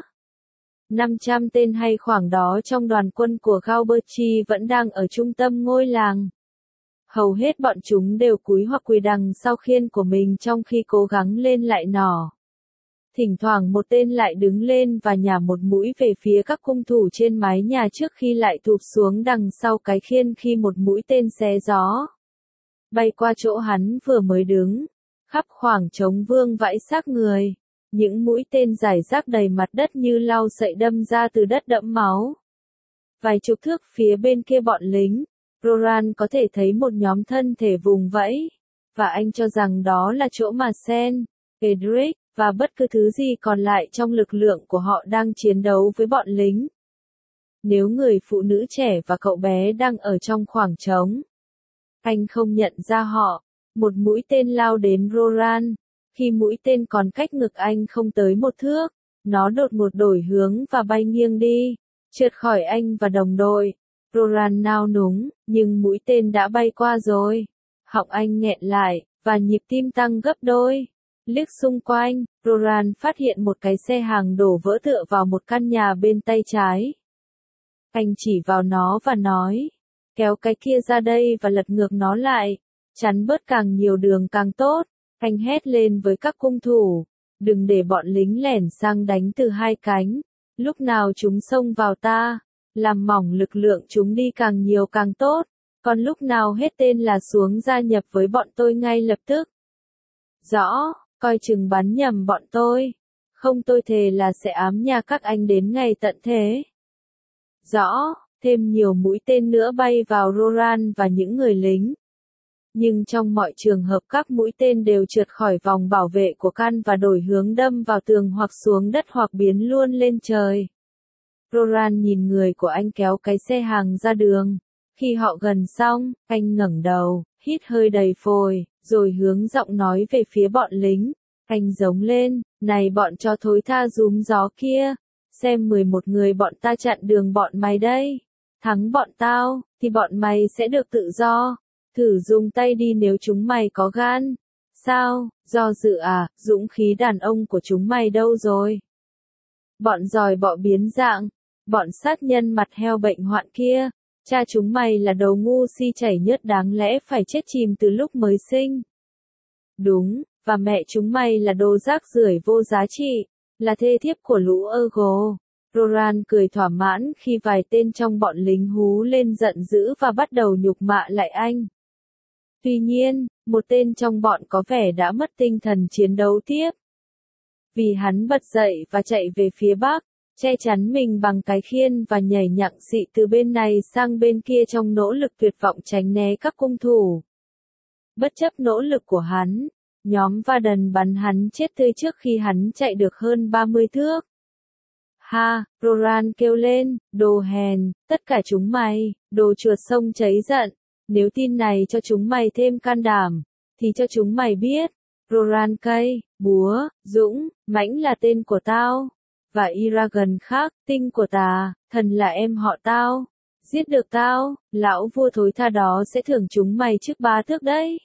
Speaker 1: năm trăm tên hay khoảng đó trong đoàn quân của Galberti vẫn đang ở trung tâm ngôi làng. Hầu hết bọn chúng đều cúi hoặc quỳ đằng sau khiên của mình trong khi cố gắng lên lại nỏ. Thỉnh thoảng một tên lại đứng lên và nhả một mũi về phía các cung thủ trên mái nhà trước khi lại thụp xuống đằng sau cái khiên khi một mũi tên xé gió bay qua chỗ hắn vừa mới đứng. Khắp khoảng trống vương vãi xác người. Những mũi tên rải rác đầy mặt đất như lau sậy đâm ra từ đất đẫm máu. Vài chục thước phía bên kia bọn lính, Roran có thể thấy một nhóm thân thể vùng vẫy, và anh cho rằng đó là chỗ mà Sen, Edric, và bất cứ thứ gì còn lại trong lực lượng của họ đang chiến đấu với bọn lính. Nếu người phụ nữ trẻ và cậu bé đang ở trong khoảng trống, anh không nhận ra họ. Một mũi tên lao đến Roran. Khi mũi tên còn cách ngực anh không tới một thước, nó đột ngột đổi hướng và bay nghiêng đi, trượt khỏi anh và đồng đội. Roran nao núng, nhưng mũi tên đã bay qua rồi. Họng anh nghẹn lại, và nhịp tim tăng gấp đôi. Liếc xung quanh, Roran phát hiện một cái xe hàng đổ vỡ tựa vào một căn nhà bên tay trái. Anh chỉ vào nó và nói, kéo cái kia ra đây và lật ngược nó lại, chắn bớt càng nhiều đường càng tốt. Anh hét lên với các cung thủ, đừng để bọn lính lẻn sang đánh từ hai cánh. Lúc nào chúng xông vào ta, làm mỏng lực lượng chúng đi càng nhiều càng tốt. Còn lúc nào hết tên là xuống gia nhập với bọn tôi ngay lập tức. Rõ, coi chừng bắn nhầm bọn tôi. Không, tôi thề là sẽ ám nhà các anh đến ngày tận thế. Rõ. thêm nhiều mũi tên nữa bay vào Roran và những người lính. Nhưng trong mọi trường hợp các mũi tên đều trượt khỏi vòng bảo vệ của Khan và đổi hướng đâm vào tường hoặc xuống đất hoặc biến luôn lên trời. Roran nhìn người của anh kéo cái xe hàng ra đường. Khi họ gần xong, anh ngẩng đầu, hít hơi đầy phổi, rồi hướng giọng nói về phía bọn lính. Anh giống lên, này bọn chó thối tha rúm gió kia, xem mười một người bọn ta chặn đường bọn mày đây. Thắng bọn tao, thì bọn mày sẽ được tự do. Thử dùng tay đi nếu chúng mày có gan. Sao, do dự à, dũng khí đàn ông của chúng mày đâu rồi? Bọn giòi bọ biến dạng, bọn sát nhân mặt heo bệnh hoạn kia, cha chúng mày là đồ ngu si chảy nhớt đáng lẽ phải chết chìm từ lúc mới sinh. Đúng, và mẹ chúng mày là đồ rác rưởi vô giá trị, là thê thiếp của lũ Ergo. Roran cười thỏa mãn khi vài tên trong bọn lính hú lên giận dữ và bắt đầu nhục mạ lại anh. Tuy nhiên, một tên trong bọn có vẻ đã mất tinh thần chiến đấu tiếp. Vì hắn bật dậy và chạy về phía bắc, che chắn mình bằng cái khiên và nhảy nhặng xị từ bên này sang bên kia trong nỗ lực tuyệt vọng tránh né các cung thủ. Bất chấp nỗ lực của hắn, nhóm Varden bắn hắn chết tươi trước khi hắn chạy được hơn ba mươi thước. Ha, Roran kêu lên, đồ hèn, tất cả chúng mày, đồ chuột sông cháy giận. Nếu tin này cho chúng mày thêm can đảm, thì cho chúng mày biết, Roran cây, búa, dũng, mãnh là tên của tao, và Iragan khác, tinh của tà, thần là em họ tao. Giết được tao, lão vua thối tha đó sẽ thưởng chúng mày trước ba thước đấy.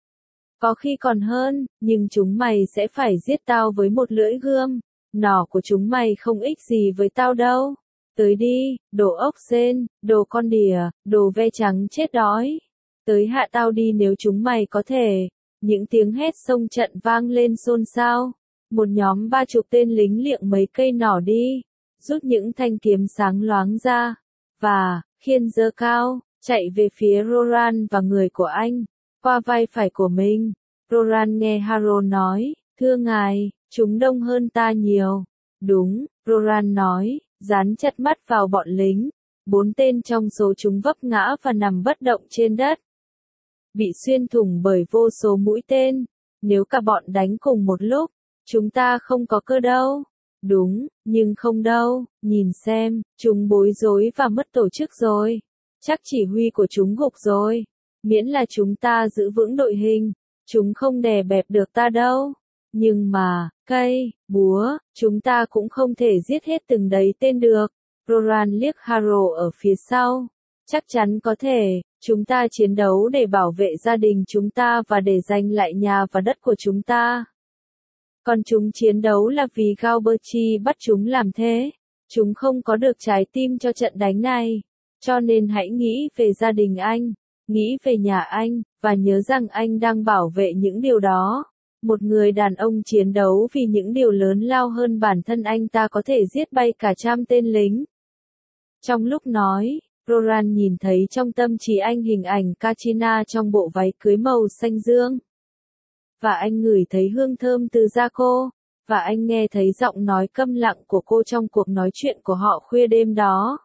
Speaker 1: Có khi còn hơn, nhưng chúng mày sẽ phải giết tao với một lưỡi gươm, nỏ của chúng mày không ích gì với tao đâu. Tới đi, đồ ốc sên, đồ con đỉa, đồ ve trắng chết đói. Tới hạ tao đi nếu chúng mày có thể. Những tiếng hét xông trận vang lên xôn xao. Một nhóm ba chục tên lính liệng mấy cây nỏ đi, rút những thanh kiếm sáng loáng ra, và, khiên giơ cao, chạy về phía Roran và người của anh, qua vai phải của mình. Roran nghe Harold nói, thưa ngài, chúng đông hơn ta nhiều. Đúng, Roran nói, dán chặt mắt vào bọn lính. Bốn tên trong số chúng vấp ngã và nằm bất động trên đất. Bị xuyên thủng bởi vô số mũi tên. Nếu cả bọn đánh cùng một lúc, chúng ta không có cơ đâu. Đúng, nhưng không đâu, nhìn xem, chúng bối rối và mất tổ chức rồi. Chắc chỉ huy của chúng gục rồi. Miễn là chúng ta giữ vững đội hình, chúng không đè bẹp được ta đâu. Nhưng mà, cây, búa, chúng ta cũng không thể giết hết từng đấy tên được. Roran liếc Harold ở phía sau. Chắc chắn có thể, chúng ta chiến đấu để bảo vệ gia đình chúng ta và để giành lại nhà và đất của chúng ta. Còn chúng chiến đấu là vì Galberti bắt chúng làm thế. Chúng không có được trái tim cho trận đánh này. Cho nên hãy nghĩ về gia đình anh, nghĩ về nhà anh, và nhớ rằng anh đang bảo vệ những điều đó. Một người đàn ông chiến đấu vì những điều lớn lao hơn bản thân anh ta có thể giết bay cả trăm tên lính. Trong lúc nói, Roran nhìn thấy trong tâm trí anh hình ảnh Katrina trong bộ váy cưới màu xanh dương. Và anh ngửi thấy hương thơm từ da cô, và anh nghe thấy giọng nói câm lặng của cô trong cuộc nói chuyện của họ khuya đêm đó.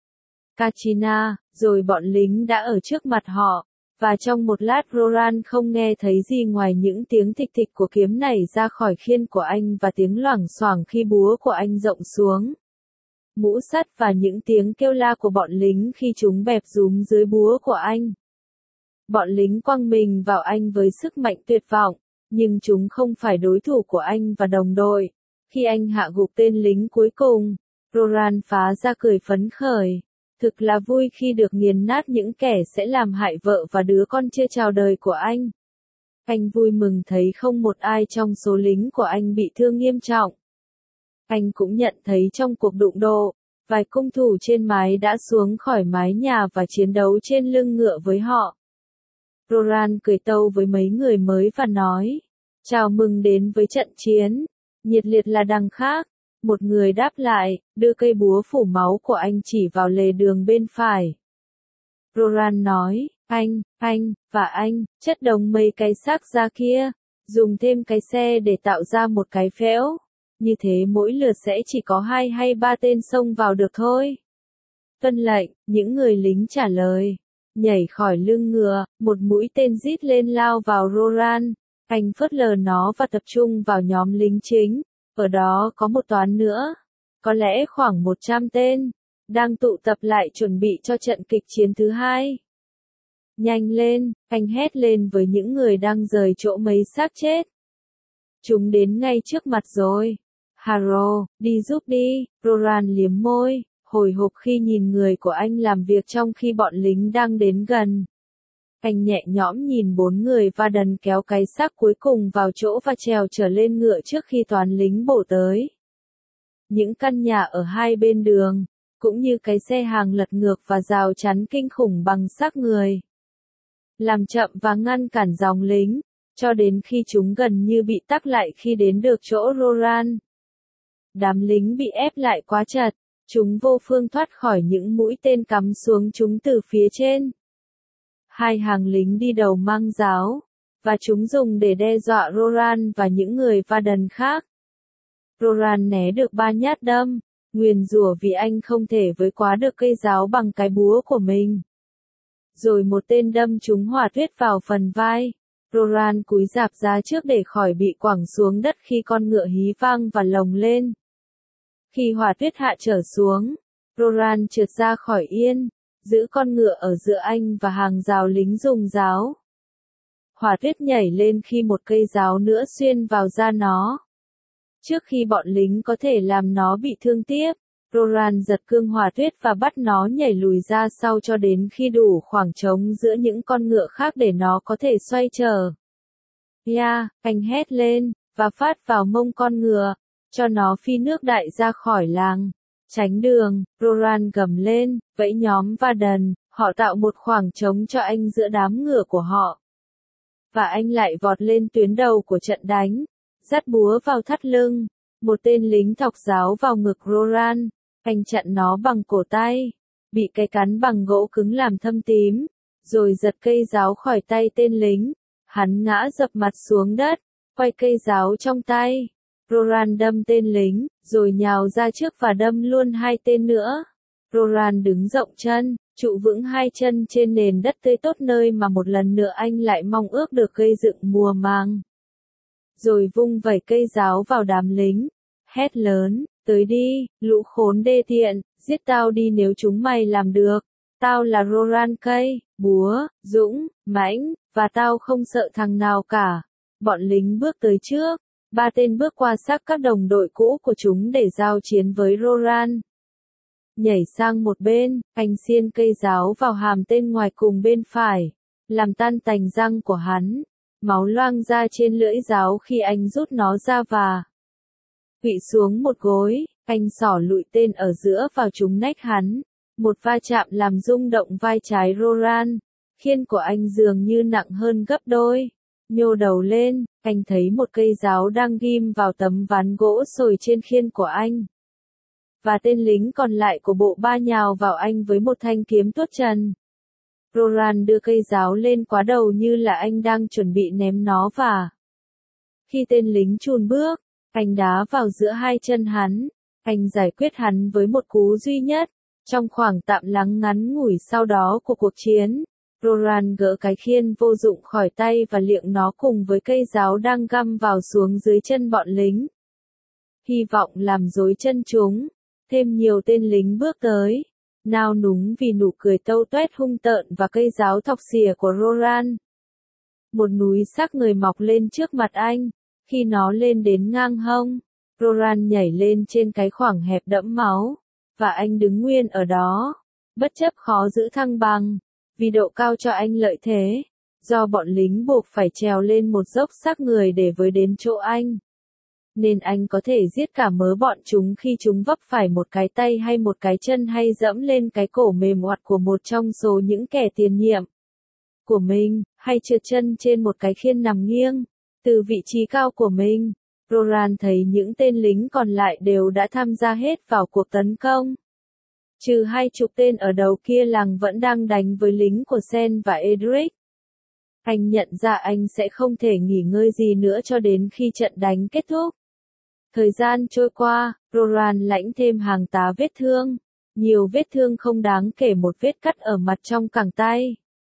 Speaker 1: Katrina, rồi bọn lính đã ở trước mặt họ, và trong một lát Roran không nghe thấy gì ngoài những tiếng thịch thịch của kiếm nảy ra khỏi khiên của anh và tiếng loảng xoảng khi búa của anh rộng xuống. Mũ sắt và những tiếng kêu la của bọn lính khi chúng bẹp rúm dưới búa của anh. Bọn lính quăng mình vào anh với sức mạnh tuyệt vọng, nhưng chúng không phải đối thủ của anh và đồng đội. Khi anh hạ gục tên lính cuối cùng, Roran phá ra cười phấn khởi. Thực là vui khi được nghiền nát những kẻ sẽ làm hại vợ và đứa con chưa chào đời của anh. Anh vui mừng thấy không một ai trong số lính của anh bị thương nghiêm trọng. Anh cũng nhận thấy trong cuộc đụng độ, vài cung thủ trên mái đã xuống khỏi mái nhà và chiến đấu trên lưng ngựa với họ. Roran cười tâu với mấy người mới và nói, chào mừng đến với trận chiến, nhiệt liệt là đằng khác. Một người đáp lại, đưa cây búa phủ máu của anh chỉ vào lề đường bên phải. Roran nói, anh, anh, và anh, chất đống mấy cái xác ra kia, dùng thêm cái xe để tạo ra một cái phễu. Như thế mỗi lượt sẽ chỉ có hai hay ba tên xông vào được thôi. Tuân lệnh, những người lính trả lời. Nhảy khỏi lưng ngựa, một mũi tên rít lên lao vào Roran. Anh phớt lờ nó và tập trung vào nhóm lính chính. Ở đó có một toán nữa. Có lẽ khoảng một trăm tên. Đang tụ tập lại chuẩn bị cho trận kịch chiến thứ hai. Nhanh lên, anh hét lên với những người đang rời chỗ mấy xác chết. Chúng đến ngay trước mặt rồi. Haro, đi giúp đi, Roran liếm môi, hồi hộp khi nhìn người của anh làm việc trong khi bọn lính đang đến gần. Anh nhẹ nhõm nhìn bốn người và đần kéo cái xác cuối cùng vào chỗ và trèo trở lên ngựa trước khi toán lính bổ tới. Những căn nhà ở hai bên đường, cũng như cái xe hàng lật ngược và rào chắn kinh khủng bằng xác người. Làm chậm và ngăn cản dòng lính, cho đến khi chúng gần như bị tắc lại khi đến được chỗ Roran. Đám lính bị ép lại quá chặt, chúng vô phương thoát khỏi những mũi tên cắm xuống chúng từ phía trên. Hai hàng lính đi đầu mang giáo, và chúng dùng để đe dọa Roran và những người Varden khác. Roran né được ba nhát đâm, nguyền rủa vì anh không thể với quá được cây giáo bằng cái búa của mình. Rồi một tên đâm trúng hỏa tuyết vào phần vai. Roran cúi rạp ra trước để khỏi bị quẳng xuống đất khi con ngựa hí vang và lồng lên. Khi hỏa tuyết hạ trở xuống, Roran trượt ra khỏi yên, giữ con ngựa ở giữa anh và hàng rào lính dùng giáo. Hỏa tuyết nhảy lên khi một cây giáo nữa xuyên vào da nó. Trước khi bọn lính có thể làm nó bị thương tiếp, Roran giật cương hỏa tuyết và bắt nó nhảy lùi ra sau cho đến khi đủ khoảng trống giữa những con ngựa khác để nó có thể xoay trở. Ya, anh hét lên, và phát vào mông con ngựa, cho nó phi nước đại ra khỏi làng. Tránh đường, Roran gầm lên, vẫy nhóm Varden, họ tạo một khoảng trống cho anh giữa đám ngựa của họ. Và anh lại vọt lên tuyến đầu của trận đánh, dắt búa vào thắt lưng, một tên lính thọc giáo vào ngực Roran, anh chặn nó bằng cổ tay, bị cái cán bằng gỗ cứng làm thâm tím, rồi giật cây giáo khỏi tay tên lính, hắn ngã dập mặt xuống đất, quay cây giáo trong tay. Roran đâm tên lính, rồi nhào ra trước và đâm luôn hai tên nữa. Roran đứng rộng chân, trụ vững hai chân trên nền đất tươi tốt nơi mà một lần nữa anh lại mong ước được gây dựng mùa màng. Rồi vung vẩy cây giáo vào đám lính, hét lớn, tới đi, lũ khốn đê tiện, giết tao đi nếu chúng mày làm được. Tao là Roran cây, búa, dũng, mãnh, và tao không sợ thằng nào cả. Bọn lính bước tới trước. Ba tên bước qua xác các đồng đội cũ của chúng để giao chiến với Roran. Nhảy sang một bên, anh xiên cây giáo vào hàm tên ngoài cùng bên phải, làm tan tành răng của hắn. Máu loang ra trên lưỡi giáo khi anh rút nó ra và quỵ xuống một gối, anh xỏ lụi tên ở giữa vào trúng nách hắn. Một va chạm làm rung động vai trái Roran, khiên của anh dường như nặng hơn gấp đôi. Nhô đầu lên, anh thấy một cây giáo đang ghim vào tấm ván gỗ sồi trên khiên của anh. Và tên lính còn lại của bộ ba nhào vào anh với một thanh kiếm tuốt trần. Roran đưa cây giáo lên quá đầu như là anh đang chuẩn bị ném nó và khi tên lính chùn bước, anh đá vào giữa hai chân hắn. Anh giải quyết hắn với một cú duy nhất. Trong khoảng tạm lắng ngắn ngủi sau đó của cuộc chiến, Roran gỡ cái khiên vô dụng khỏi tay và liệng nó cùng với cây giáo đang găm vào xuống dưới chân bọn lính. Hy vọng làm rối chân chúng, thêm nhiều tên lính bước tới, nao núng vì nụ cười tâu toét hung tợn và cây giáo thọc xìa của Roran. Một núi xác người mọc lên trước mặt anh, khi nó lên đến ngang hông, Roran nhảy lên trên cái khoảng hẹp đẫm máu, và anh đứng nguyên ở đó, bất chấp khó giữ thăng bằng. Vì độ cao cho anh lợi thế, do bọn lính buộc phải trèo lên một dốc xác người để với đến chỗ anh. Nên anh có thể giết cả mớ bọn chúng khi chúng vấp phải một cái tay hay một cái chân hay dẫm lên cái cổ mềm oặt của một trong số những kẻ tiền nhiệm của mình, hay trượt chân trên một cái khiên nằm nghiêng. Từ vị trí cao của mình, Roran thấy những tên lính còn lại đều đã tham gia hết vào cuộc tấn công. Trừ hai chục tên ở đầu kia làng vẫn đang đánh với lính của Sen và Edric. Anh nhận ra anh sẽ không thể nghỉ ngơi gì nữa cho đến khi trận đánh kết thúc. Thời gian trôi qua, Roran lãnh thêm hàng tá vết thương. Nhiều vết thương không đáng kể, một vết cắt ở mặt trong cẳng tay.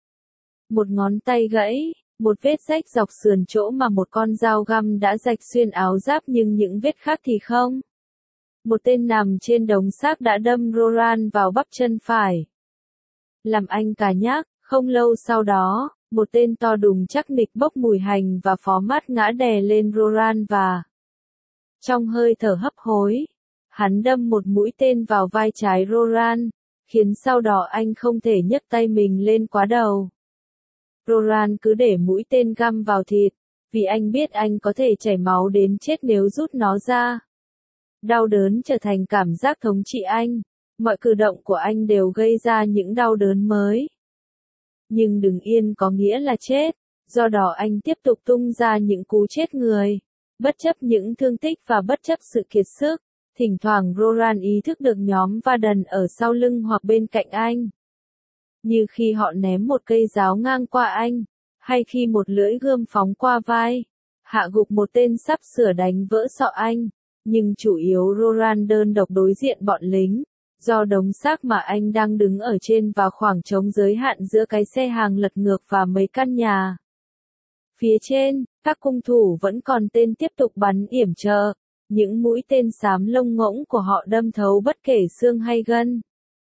Speaker 1: Một ngón tay gãy, một vết rách dọc sườn chỗ mà một con dao găm đã rạch xuyên áo giáp, nhưng những vết khác thì không. Một tên nằm trên đống xác đã đâm Roland vào bắp chân phải. Làm anh cả nhác, không lâu sau đó, một tên to đùng chắc nịch bốc mùi hành và phó mát ngã đè lên Roland và trong hơi thở hấp hối, hắn đâm một mũi tên vào vai trái Roland, khiến sau đó anh không thể nhấc tay mình lên quá đầu. Roland cứ để mũi tên găm vào thịt, vì anh biết anh có thể chảy máu đến chết nếu rút nó ra. Đau đớn trở thành cảm giác thống trị anh, mọi cử động của anh đều gây ra những đau đớn mới. Nhưng đứng yên có nghĩa là chết, do đó anh tiếp tục tung ra những cú chết người, bất chấp những thương tích và bất chấp sự kiệt sức. Thỉnh thoảng Roland ý thức được nhóm va đần ở sau lưng hoặc bên cạnh anh. Như khi họ ném một cây giáo ngang qua anh, hay khi một lưỡi gươm phóng qua vai, hạ gục một tên sắp sửa đánh vỡ sọ anh. Nhưng chủ yếu Roland đơn độc đối diện bọn lính, do đống xác mà anh đang đứng ở trên và khoảng trống giới hạn giữa cái xe hàng lật ngược và mấy căn nhà. Phía trên, các cung thủ vẫn còn tên tiếp tục bắn yểm trợ, những mũi tên xám lông ngỗng của họ đâm thấu bất kể xương hay gân.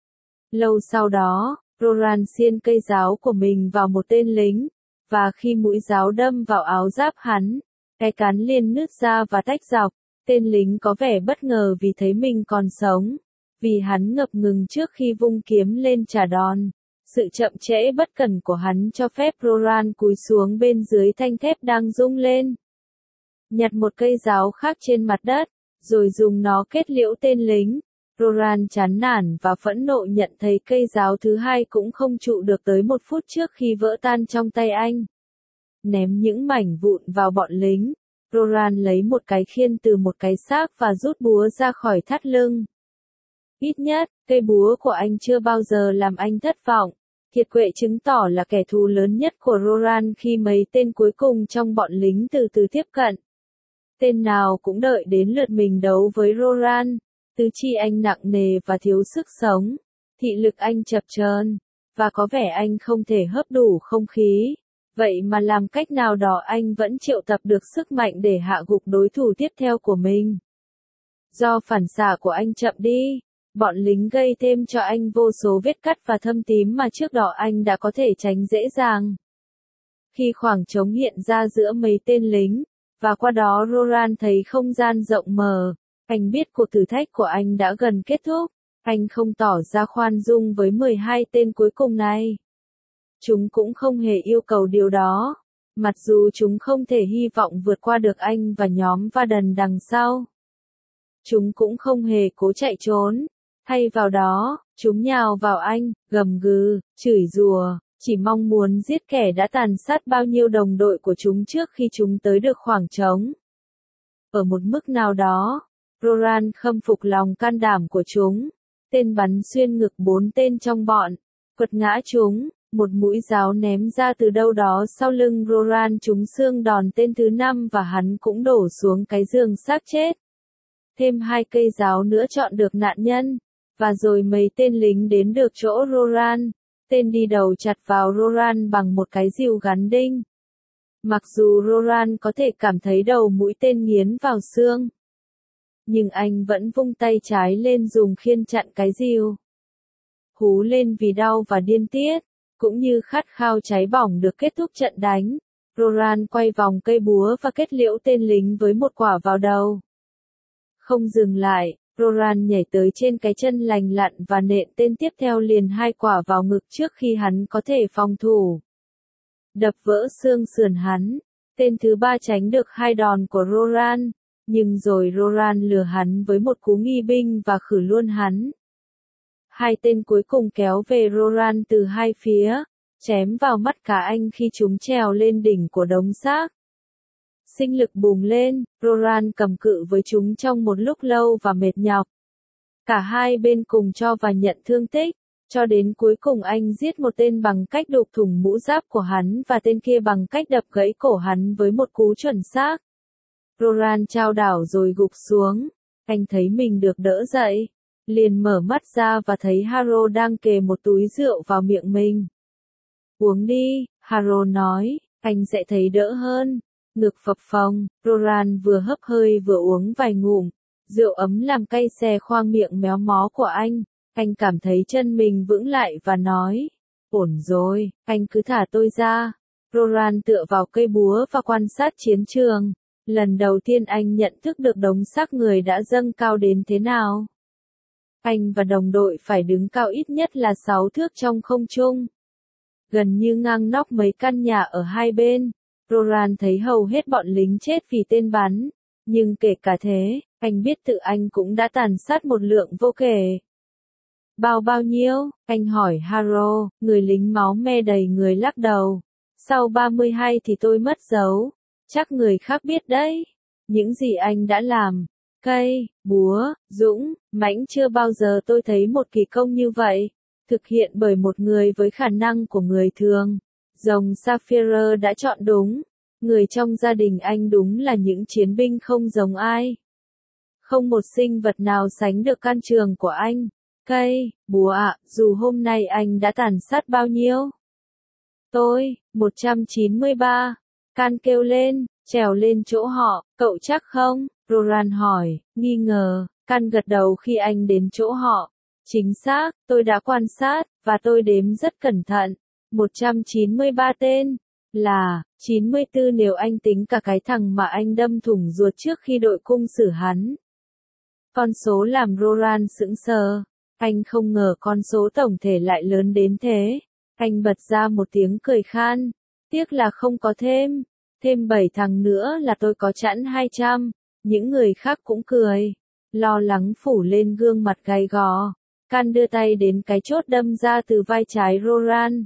Speaker 1: Lâu sau đó, Roland xiên cây giáo của mình vào một tên lính, và khi mũi giáo đâm vào áo giáp hắn, cái cán liền nứt ra và tách dọc. Tên lính có vẻ bất ngờ vì thấy mình còn sống, vì hắn ngập ngừng trước khi vung kiếm lên trả đòn. Sự chậm trễ bất cẩn của hắn cho phép Roland cúi xuống bên dưới thanh thép đang rung lên. Nhặt một cây giáo khác trên mặt đất, rồi dùng nó kết liễu tên lính. Roland chán nản và phẫn nộ nhận thấy cây giáo thứ hai cũng không trụ được tới một phút trước khi vỡ tan trong tay anh. Ném những mảnh vụn vào bọn lính, Roland lấy một cái khiên từ một cái xác và rút búa ra khỏi thắt lưng. Ít nhất, cây búa của anh chưa bao giờ làm anh thất vọng. Kiệt quệ chứng tỏ là kẻ thù lớn nhất của Roland khi mấy tên cuối cùng trong bọn lính từ từ tiếp cận. Tên nào cũng đợi đến lượt mình đấu với Roland. Tứ chi anh nặng nề và thiếu sức sống. Thị lực anh chập chờn, và có vẻ anh không thể hấp đủ không khí. Vậy mà làm cách nào đó anh vẫn triệu tập được sức mạnh để hạ gục đối thủ tiếp theo của mình. Do phản xạ của anh chậm đi, bọn lính gây thêm cho anh vô số vết cắt và thâm tím mà trước đó anh đã có thể tránh dễ dàng. Khi khoảng trống hiện ra giữa mấy tên lính, và qua đó Roland thấy không gian rộng mở, anh biết cuộc thử thách của anh đã gần kết thúc. Anh không tỏ ra khoan dung với mười hai tên cuối cùng này. Chúng cũng không hề yêu cầu điều đó, mặc dù chúng không thể hy vọng vượt qua được anh và nhóm va đần đằng sau. Chúng cũng không hề cố chạy trốn, thay vào đó, chúng nhào vào anh, gầm gừ, chửi rủa, chỉ mong muốn giết kẻ đã tàn sát bao nhiêu đồng đội của chúng trước khi chúng tới được khoảng trống. Ở một mức nào đó, Roland khâm phục lòng can đảm của chúng. Tên bắn xuyên ngực bốn tên trong bọn, quật ngã chúng. Một mũi giáo ném ra từ đâu đó sau lưng Roland trúng xương đòn tên thứ năm và hắn cũng đổ xuống cái giường xác chết. Thêm hai cây giáo nữa chọn được nạn nhân, và rồi mấy tên lính đến được chỗ Roland. Tên đi đầu chặt vào Roland bằng một cái rìu gắn đinh. Mặc dù Roland có thể cảm thấy đầu mũi tên nghiến vào xương, nhưng anh vẫn vung tay trái lên dùng khiên chặn cái rìu. Hú lên vì đau và điên tiết, cũng như khát khao cháy bỏng được kết thúc trận đánh. Roland quay vòng cây búa và kết liễu tên lính với một quả vào đầu. Không dừng lại, Roland nhảy tới trên cái chân lành lặn và nện tên tiếp theo liền hai quả vào ngực trước khi hắn có thể phòng thủ. Đập vỡ xương sườn hắn, tên thứ ba tránh được hai đòn của Roland, nhưng rồi Roland lừa hắn với một cú nghi binh và khử luôn hắn. Hai tên cuối cùng kéo về Roland từ hai phía, chém vào mắt cá anh khi chúng trèo lên đỉnh của đống xác. Sinh lực bùng lên, Roland cầm cự với chúng trong một lúc lâu và mệt nhọc. Cả hai bên cùng cho và nhận thương tích, cho đến cuối cùng anh giết một tên bằng cách đục thủng mũ giáp của hắn và tên kia bằng cách đập gãy cổ hắn với một cú chuẩn xác. Roland chao đảo rồi gục xuống, anh thấy mình được đỡ dậy. liền mở mắt ra và thấy Haro đang kề một túi rượu vào miệng mình. Uống đi, Haro nói, anh sẽ thấy đỡ hơn. Ngực phập phồng, Roran vừa hấp hơi vừa uống vài ngụm. Rượu ấm làm cay xè khoang miệng méo mó của anh. Anh cảm thấy chân mình vững lại và nói, ổn rồi, anh cứ thả tôi ra. Roran tựa vào cây búa và quan sát chiến trường. Lần đầu tiên anh nhận thức được đống xác người đã dâng cao đến thế nào. Anh và đồng đội phải đứng cao ít nhất là sáu thước trong không trung. Gần như ngang nóc mấy căn nhà ở hai bên. Roran thấy hầu hết bọn lính chết vì tên bắn. Nhưng kể cả thế, anh biết tự anh cũng đã tàn sát một lượng vô kể. Bao bao nhiêu? Anh hỏi Haro, người lính máu me đầy người lắc đầu. Sau ba mươi hai thì tôi mất dấu. Chắc người khác biết đấy. Những gì anh đã làm. Cây, búa, dũng, mãnh chưa bao giờ tôi thấy một kỳ công như vậy. Thực hiện bởi một người với khả năng của người thường. Rồng Sapphire đã chọn đúng. Người trong gia đình anh đúng là những chiến binh không giống ai. Không một sinh vật nào sánh được can trường của anh. Cây, búa ạ, dù hôm nay anh đã tàn sát bao nhiêu? Tôi, một trăm chín mươi ba. Can kêu lên, trèo lên chỗ họ, cậu chắc không? Roran hỏi, nghi ngờ. Can gật đầu khi anh đến chỗ họ. Chính xác, tôi đã quan sát, và tôi đếm rất cẩn thận. một trăm chín mươi ba tên. Là, chín mươi tư nếu anh tính cả cái thằng mà anh đâm thủng ruột trước khi đội cung xử hắn. Con số làm Roran sững sờ. Anh không ngờ con số tổng thể lại lớn đến thế. Anh bật ra một tiếng cười khan. Tiếc là không có thêm. Thêm bảy thằng nữa là tôi có chẵn hai trăm. Những người khác cũng cười. Lo lắng phủ lên gương mặt gay gò. Can đưa tay đến cái chốt đâm ra từ vai trái Roran.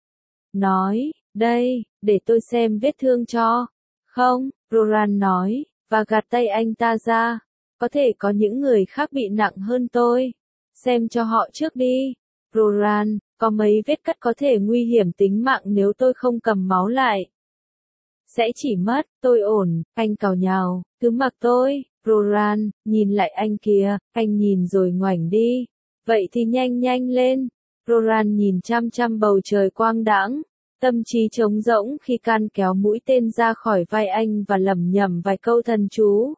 Speaker 1: Nói, đây, để tôi xem vết thương cho. Không, Roran nói, và gạt tay anh ta ra. Có thể có những người khác bị nặng hơn tôi. Xem cho họ trước đi. Roran, có mấy vết cắt có thể nguy hiểm tính mạng nếu tôi không cầm máu lại. Sẽ chỉ mất, tôi ổn, anh cào nhào, cứ mặc tôi. Roran, nhìn lại anh kìa, anh nhìn rồi ngoảnh đi. Vậy thì nhanh nhanh lên. Roran nhìn chăm chăm bầu trời quang đãng, tâm trí trống rỗng khi Can kéo mũi tên ra khỏi vai anh và lẩm nhẩm vài câu thần chú.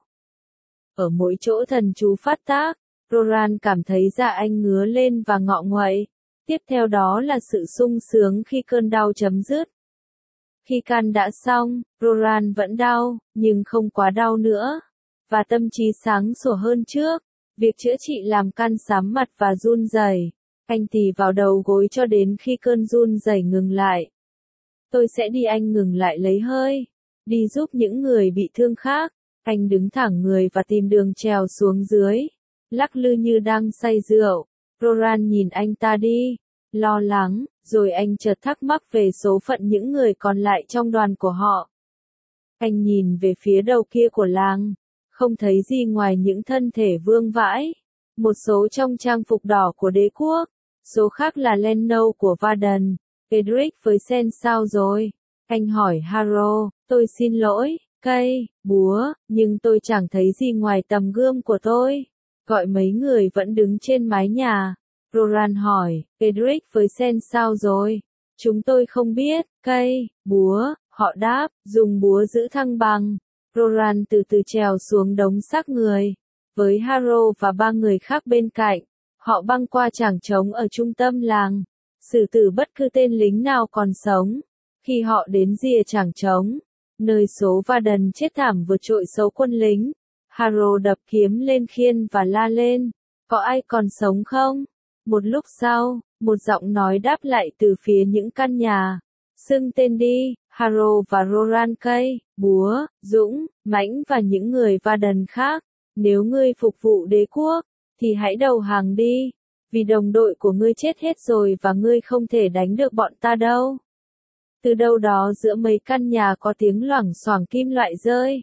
Speaker 1: Ở mỗi chỗ thần chú phát tác, Roran cảm thấy da anh ngứa lên và ngọ nguậy. Tiếp theo đó là sự sung sướng khi cơn đau chấm dứt. Khi Can đã xong, Roran vẫn đau, nhưng không quá đau nữa. Và tâm trí sáng sủa hơn trước. Việc chữa trị làm Can xám mặt và run rẩy. Anh tì vào đầu gối cho đến khi cơn run rẩy ngừng lại. Tôi sẽ đi, anh ngừng lại lấy hơi. Đi giúp những người bị thương khác. Anh đứng thẳng người và tìm đường trèo xuống dưới. Lắc lư như đang say rượu. Roran nhìn anh ta đi. Lo lắng, rồi anh chợt thắc mắc về số phận những người còn lại trong đoàn của họ. Anh nhìn về phía đầu kia của làng. Không thấy gì ngoài những thân thể vương vãi. Một số trong trang phục đỏ của đế quốc. Số khác là len nâu của Varden. Edric với Sen sao rồi? Anh hỏi Haro, tôi xin lỗi, cây, búa, nhưng tôi chẳng thấy gì ngoài tấm gươm của tôi. Gọi mấy người vẫn đứng trên mái nhà. Roran hỏi, Edric với Sen sao rồi? Chúng tôi không biết, cây, búa, họ đáp, dùng búa giữ thăng bằng. Roran từ từ trèo xuống đống xác người. Với Haro và ba người khác bên cạnh, họ băng qua trảng trống ở trung tâm làng. Xử tử bất cứ tên lính nào còn sống. Khi họ đến rìa trảng trống, nơi số Varden chết thảm vượt trội số quân lính, Haro đập kiếm lên khiên và la lên, có ai còn sống không? Một lúc sau, một giọng nói đáp lại từ phía những căn nhà. Xưng tên đi, Haro và Roran, cây, búa, dũng, mãnh và những người Varden khác. Nếu ngươi phục vụ đế quốc, thì hãy đầu hàng đi. Vì đồng đội của ngươi chết hết rồi và ngươi không thể đánh được bọn ta đâu. Từ đâu đó giữa mấy căn nhà có tiếng loảng xoảng kim loại rơi.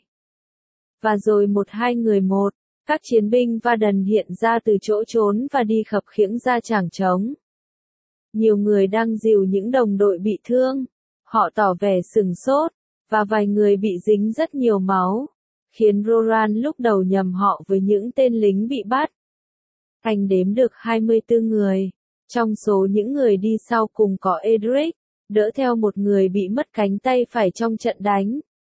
Speaker 1: Và rồi một hai người một, các chiến binh Varden hiện ra từ chỗ trốn và đi khập khiễng ra trảng trống. Nhiều người đang dìu những đồng đội bị thương. Họ tỏ vẻ sửng sốt, và vài người bị dính rất nhiều máu, khiến Roran lúc đầu nhầm họ với những tên lính bị bắt. Anh đếm được hai mươi tư người. Trong số những người đi sau cùng có Edric, đỡ theo một người bị mất cánh tay phải trong trận đánh.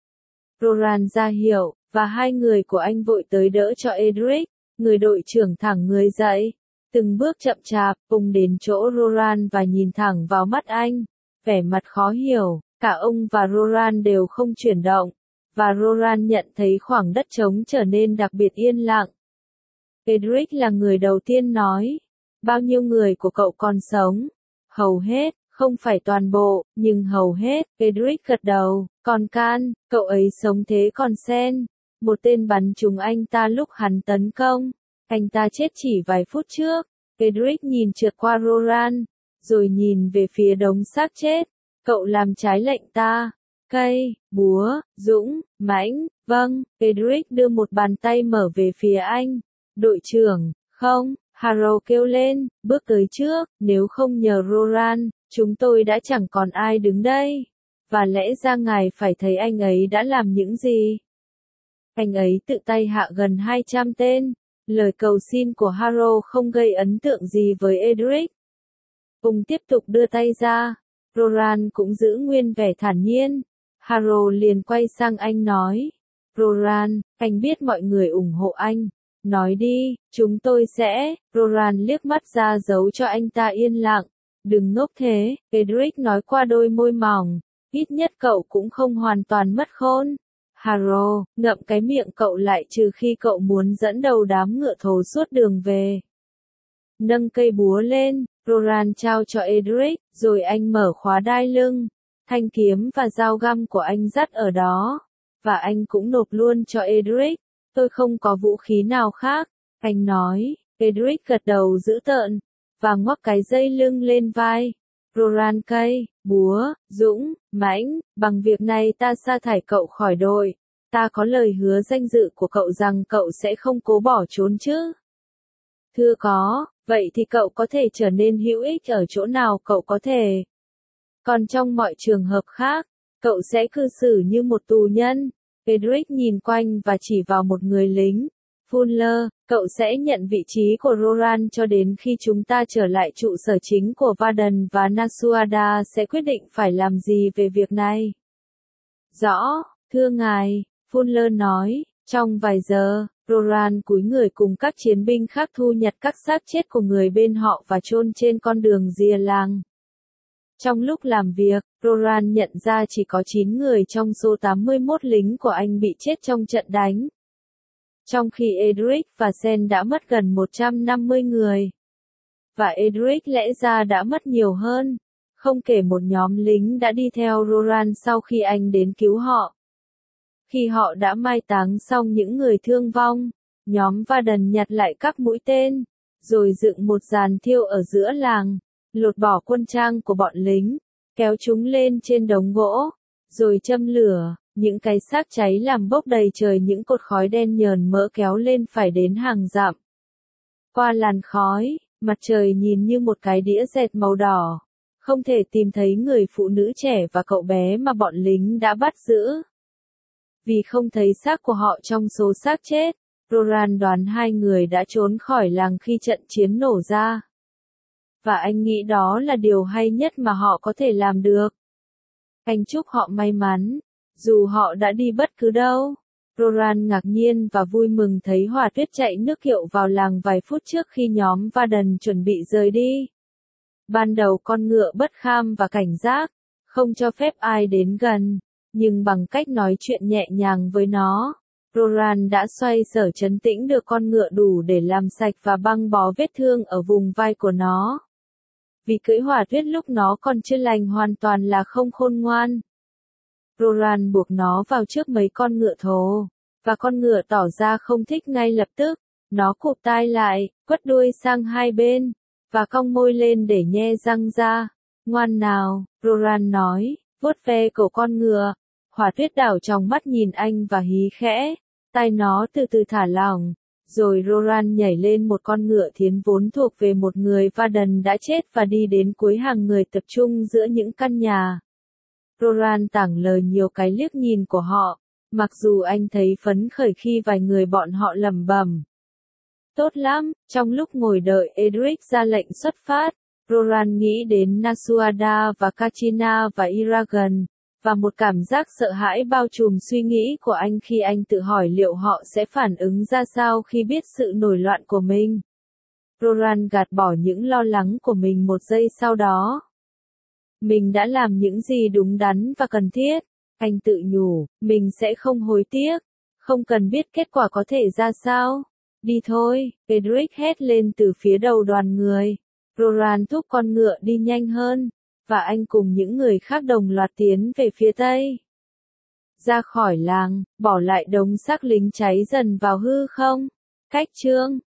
Speaker 1: Roran ra hiệu, và hai người của anh vội tới đỡ cho Edric. Người đội trưởng thẳng người dậy, từng bước chậm chạp, cùng đến chỗ Roran và nhìn thẳng vào mắt anh, vẻ mặt khó hiểu. Cả ông và Roran đều không chuyển động, và Roran nhận thấy khoảng đất trống trở nên đặc biệt yên lặng. Edric là người đầu tiên nói, bao nhiêu người của cậu còn sống? Hầu hết, không phải toàn bộ, nhưng hầu hết. Edric gật đầu, còn Can, cậu ấy sống thế còn Sen. Một tên bắn trúng anh ta lúc hắn tấn công. Anh ta chết chỉ vài phút trước. Edric nhìn trượt qua Roran, rồi nhìn về phía đống xác chết. Cậu làm trái lệnh ta. Cây, búa, dũng, mãnh, vâng. Edric đưa một bàn tay mở về phía anh. Đội trưởng, không, Harrow kêu lên, bước tới trước, nếu không nhờ Roran, chúng tôi đã chẳng còn ai đứng đây. Và lẽ ra ngài phải thấy anh ấy đã làm những gì. Anh ấy tự tay hạ gần hai trăm tên. Lời cầu xin của Harrow không gây ấn tượng gì với Edric. Ông tiếp tục đưa tay ra. Roran cũng giữ nguyên vẻ thản nhiên. Harrow liền quay sang anh nói. Roran, anh biết mọi người ủng hộ anh. Nói đi, chúng tôi sẽ. Roran liếc mắt ra dấu cho anh ta yên lặng. Đừng ngốc thế, Edric nói qua đôi môi mỏng. Ít nhất cậu cũng không hoàn toàn mất khôn. Harrow, ngậm cái miệng cậu lại trừ khi cậu muốn dẫn đầu đám ngựa thồ suốt đường về. Nâng cây búa lên, Roran trao cho Edric, rồi anh mở khóa đai lưng. Thanh kiếm và dao găm của anh dắt ở đó. Và anh cũng nộp luôn cho Edric. Tôi không có vũ khí nào khác, anh nói. Edric gật đầu dữ tợn, và ngoắc cái dây lưng lên vai. Roran cây, búa, dũng, mãnh, bằng việc này ta sa thải cậu khỏi đội. Ta có lời hứa danh dự của cậu rằng cậu sẽ không cố bỏ trốn chứ. Thưa có, vậy thì cậu có thể trở nên hữu ích ở chỗ nào cậu có thể. Còn trong mọi trường hợp khác, cậu sẽ cư xử như một tù nhân. Edric nhìn quanh và chỉ vào một người lính. Fuller, cậu sẽ nhận vị trí của Roran cho đến khi chúng ta trở lại trụ sở chính của Varden và Nasuada sẽ quyết định phải làm gì về việc này. Rõ, thưa ngài, Fuller nói, trong vài giờ, Roran cúi người cùng các chiến binh khác thu nhặt các xác chết của người bên họ và chôn trên con đường rìa làng. Trong lúc làm việc, Roran nhận ra chỉ có chín người trong số tám mươi mốt lính của anh bị chết trong trận đánh. Trong khi Edric và Sen đã mất gần một trăm năm mươi người. Và Edric lẽ ra đã mất nhiều hơn, không kể một nhóm lính đã đi theo Roran sau khi anh đến cứu họ. Khi họ đã mai táng xong những người thương vong, nhóm Varden nhặt lại các mũi tên, rồi dựng một giàn thiêu ở giữa làng, lột bỏ quân trang của bọn lính, kéo chúng lên trên đống gỗ, rồi châm lửa. Những cái xác cháy làm bốc đầy trời, những cột khói đen nhờn mỡ kéo lên phải đến hàng dặm. Qua làn khói, mặt trời nhìn như một cái đĩa dẹt màu đỏ. Không thể tìm thấy người phụ nữ trẻ và cậu bé mà bọn lính đã bắt giữ. Vì không thấy xác của họ trong số xác chết, Roran đoán hai người đã trốn khỏi làng khi trận chiến nổ ra. Và anh nghĩ đó là điều hay nhất mà họ có thể làm được. Anh chúc họ may mắn. Dù họ đã đi bất cứ đâu. Roran ngạc nhiên và vui mừng thấy Hỏa Tuyết chạy nước kiệu vào làng vài phút trước khi nhóm Varden chuẩn bị rời đi. Ban đầu con ngựa bất kham và cảnh giác, không cho phép ai đến gần, nhưng bằng cách nói chuyện nhẹ nhàng với nó, Roran đã xoay sở trấn tĩnh được con ngựa đủ để làm sạch và băng bó vết thương ở vùng vai của nó. Vì cưỡi Hỏa Tuyết lúc nó còn chưa lành hoàn toàn là không khôn ngoan. Roran buộc nó vào trước mấy con ngựa thồ, và con ngựa tỏ ra không thích ngay lập tức. Nó cụp tai lại, quất đuôi sang hai bên, và cong môi lên để nhe răng ra. Ngoan nào, Roran nói, vuốt ve cổ con ngựa. Hỏa Tuyết đảo tròng mắt nhìn anh và hí khẽ, tai nó từ từ thả lỏng. Rồi Roran nhảy lên một con ngựa thiến vốn thuộc về một người Varden đã chết và đi đến cuối hàng người tập trung giữa những căn nhà. Roran tảng lời nhiều cái liếc nhìn của họ, mặc dù anh thấy phấn khởi khi vài người bọn họ lẩm bẩm. Tốt lắm, trong lúc ngồi đợi Edric ra lệnh xuất phát, Roran nghĩ đến Nasuada và Kachina và Iragan, và một cảm giác sợ hãi bao trùm suy nghĩ của anh khi anh tự hỏi liệu họ sẽ phản ứng ra sao khi biết sự nổi loạn của mình. Roran gạt bỏ những lo lắng của mình một giây sau đó. Mình đã làm những gì đúng đắn và cần thiết, anh tự nhủ, mình sẽ không hối tiếc, không cần biết kết quả có thể ra sao. Đi thôi, Edric hét lên từ phía đầu đoàn người. Roran thúc con ngựa đi nhanh hơn, và anh cùng những người khác đồng loạt tiến về phía tây. Ra khỏi làng, bỏ lại đống xác lính cháy dần vào hư không. Cách chương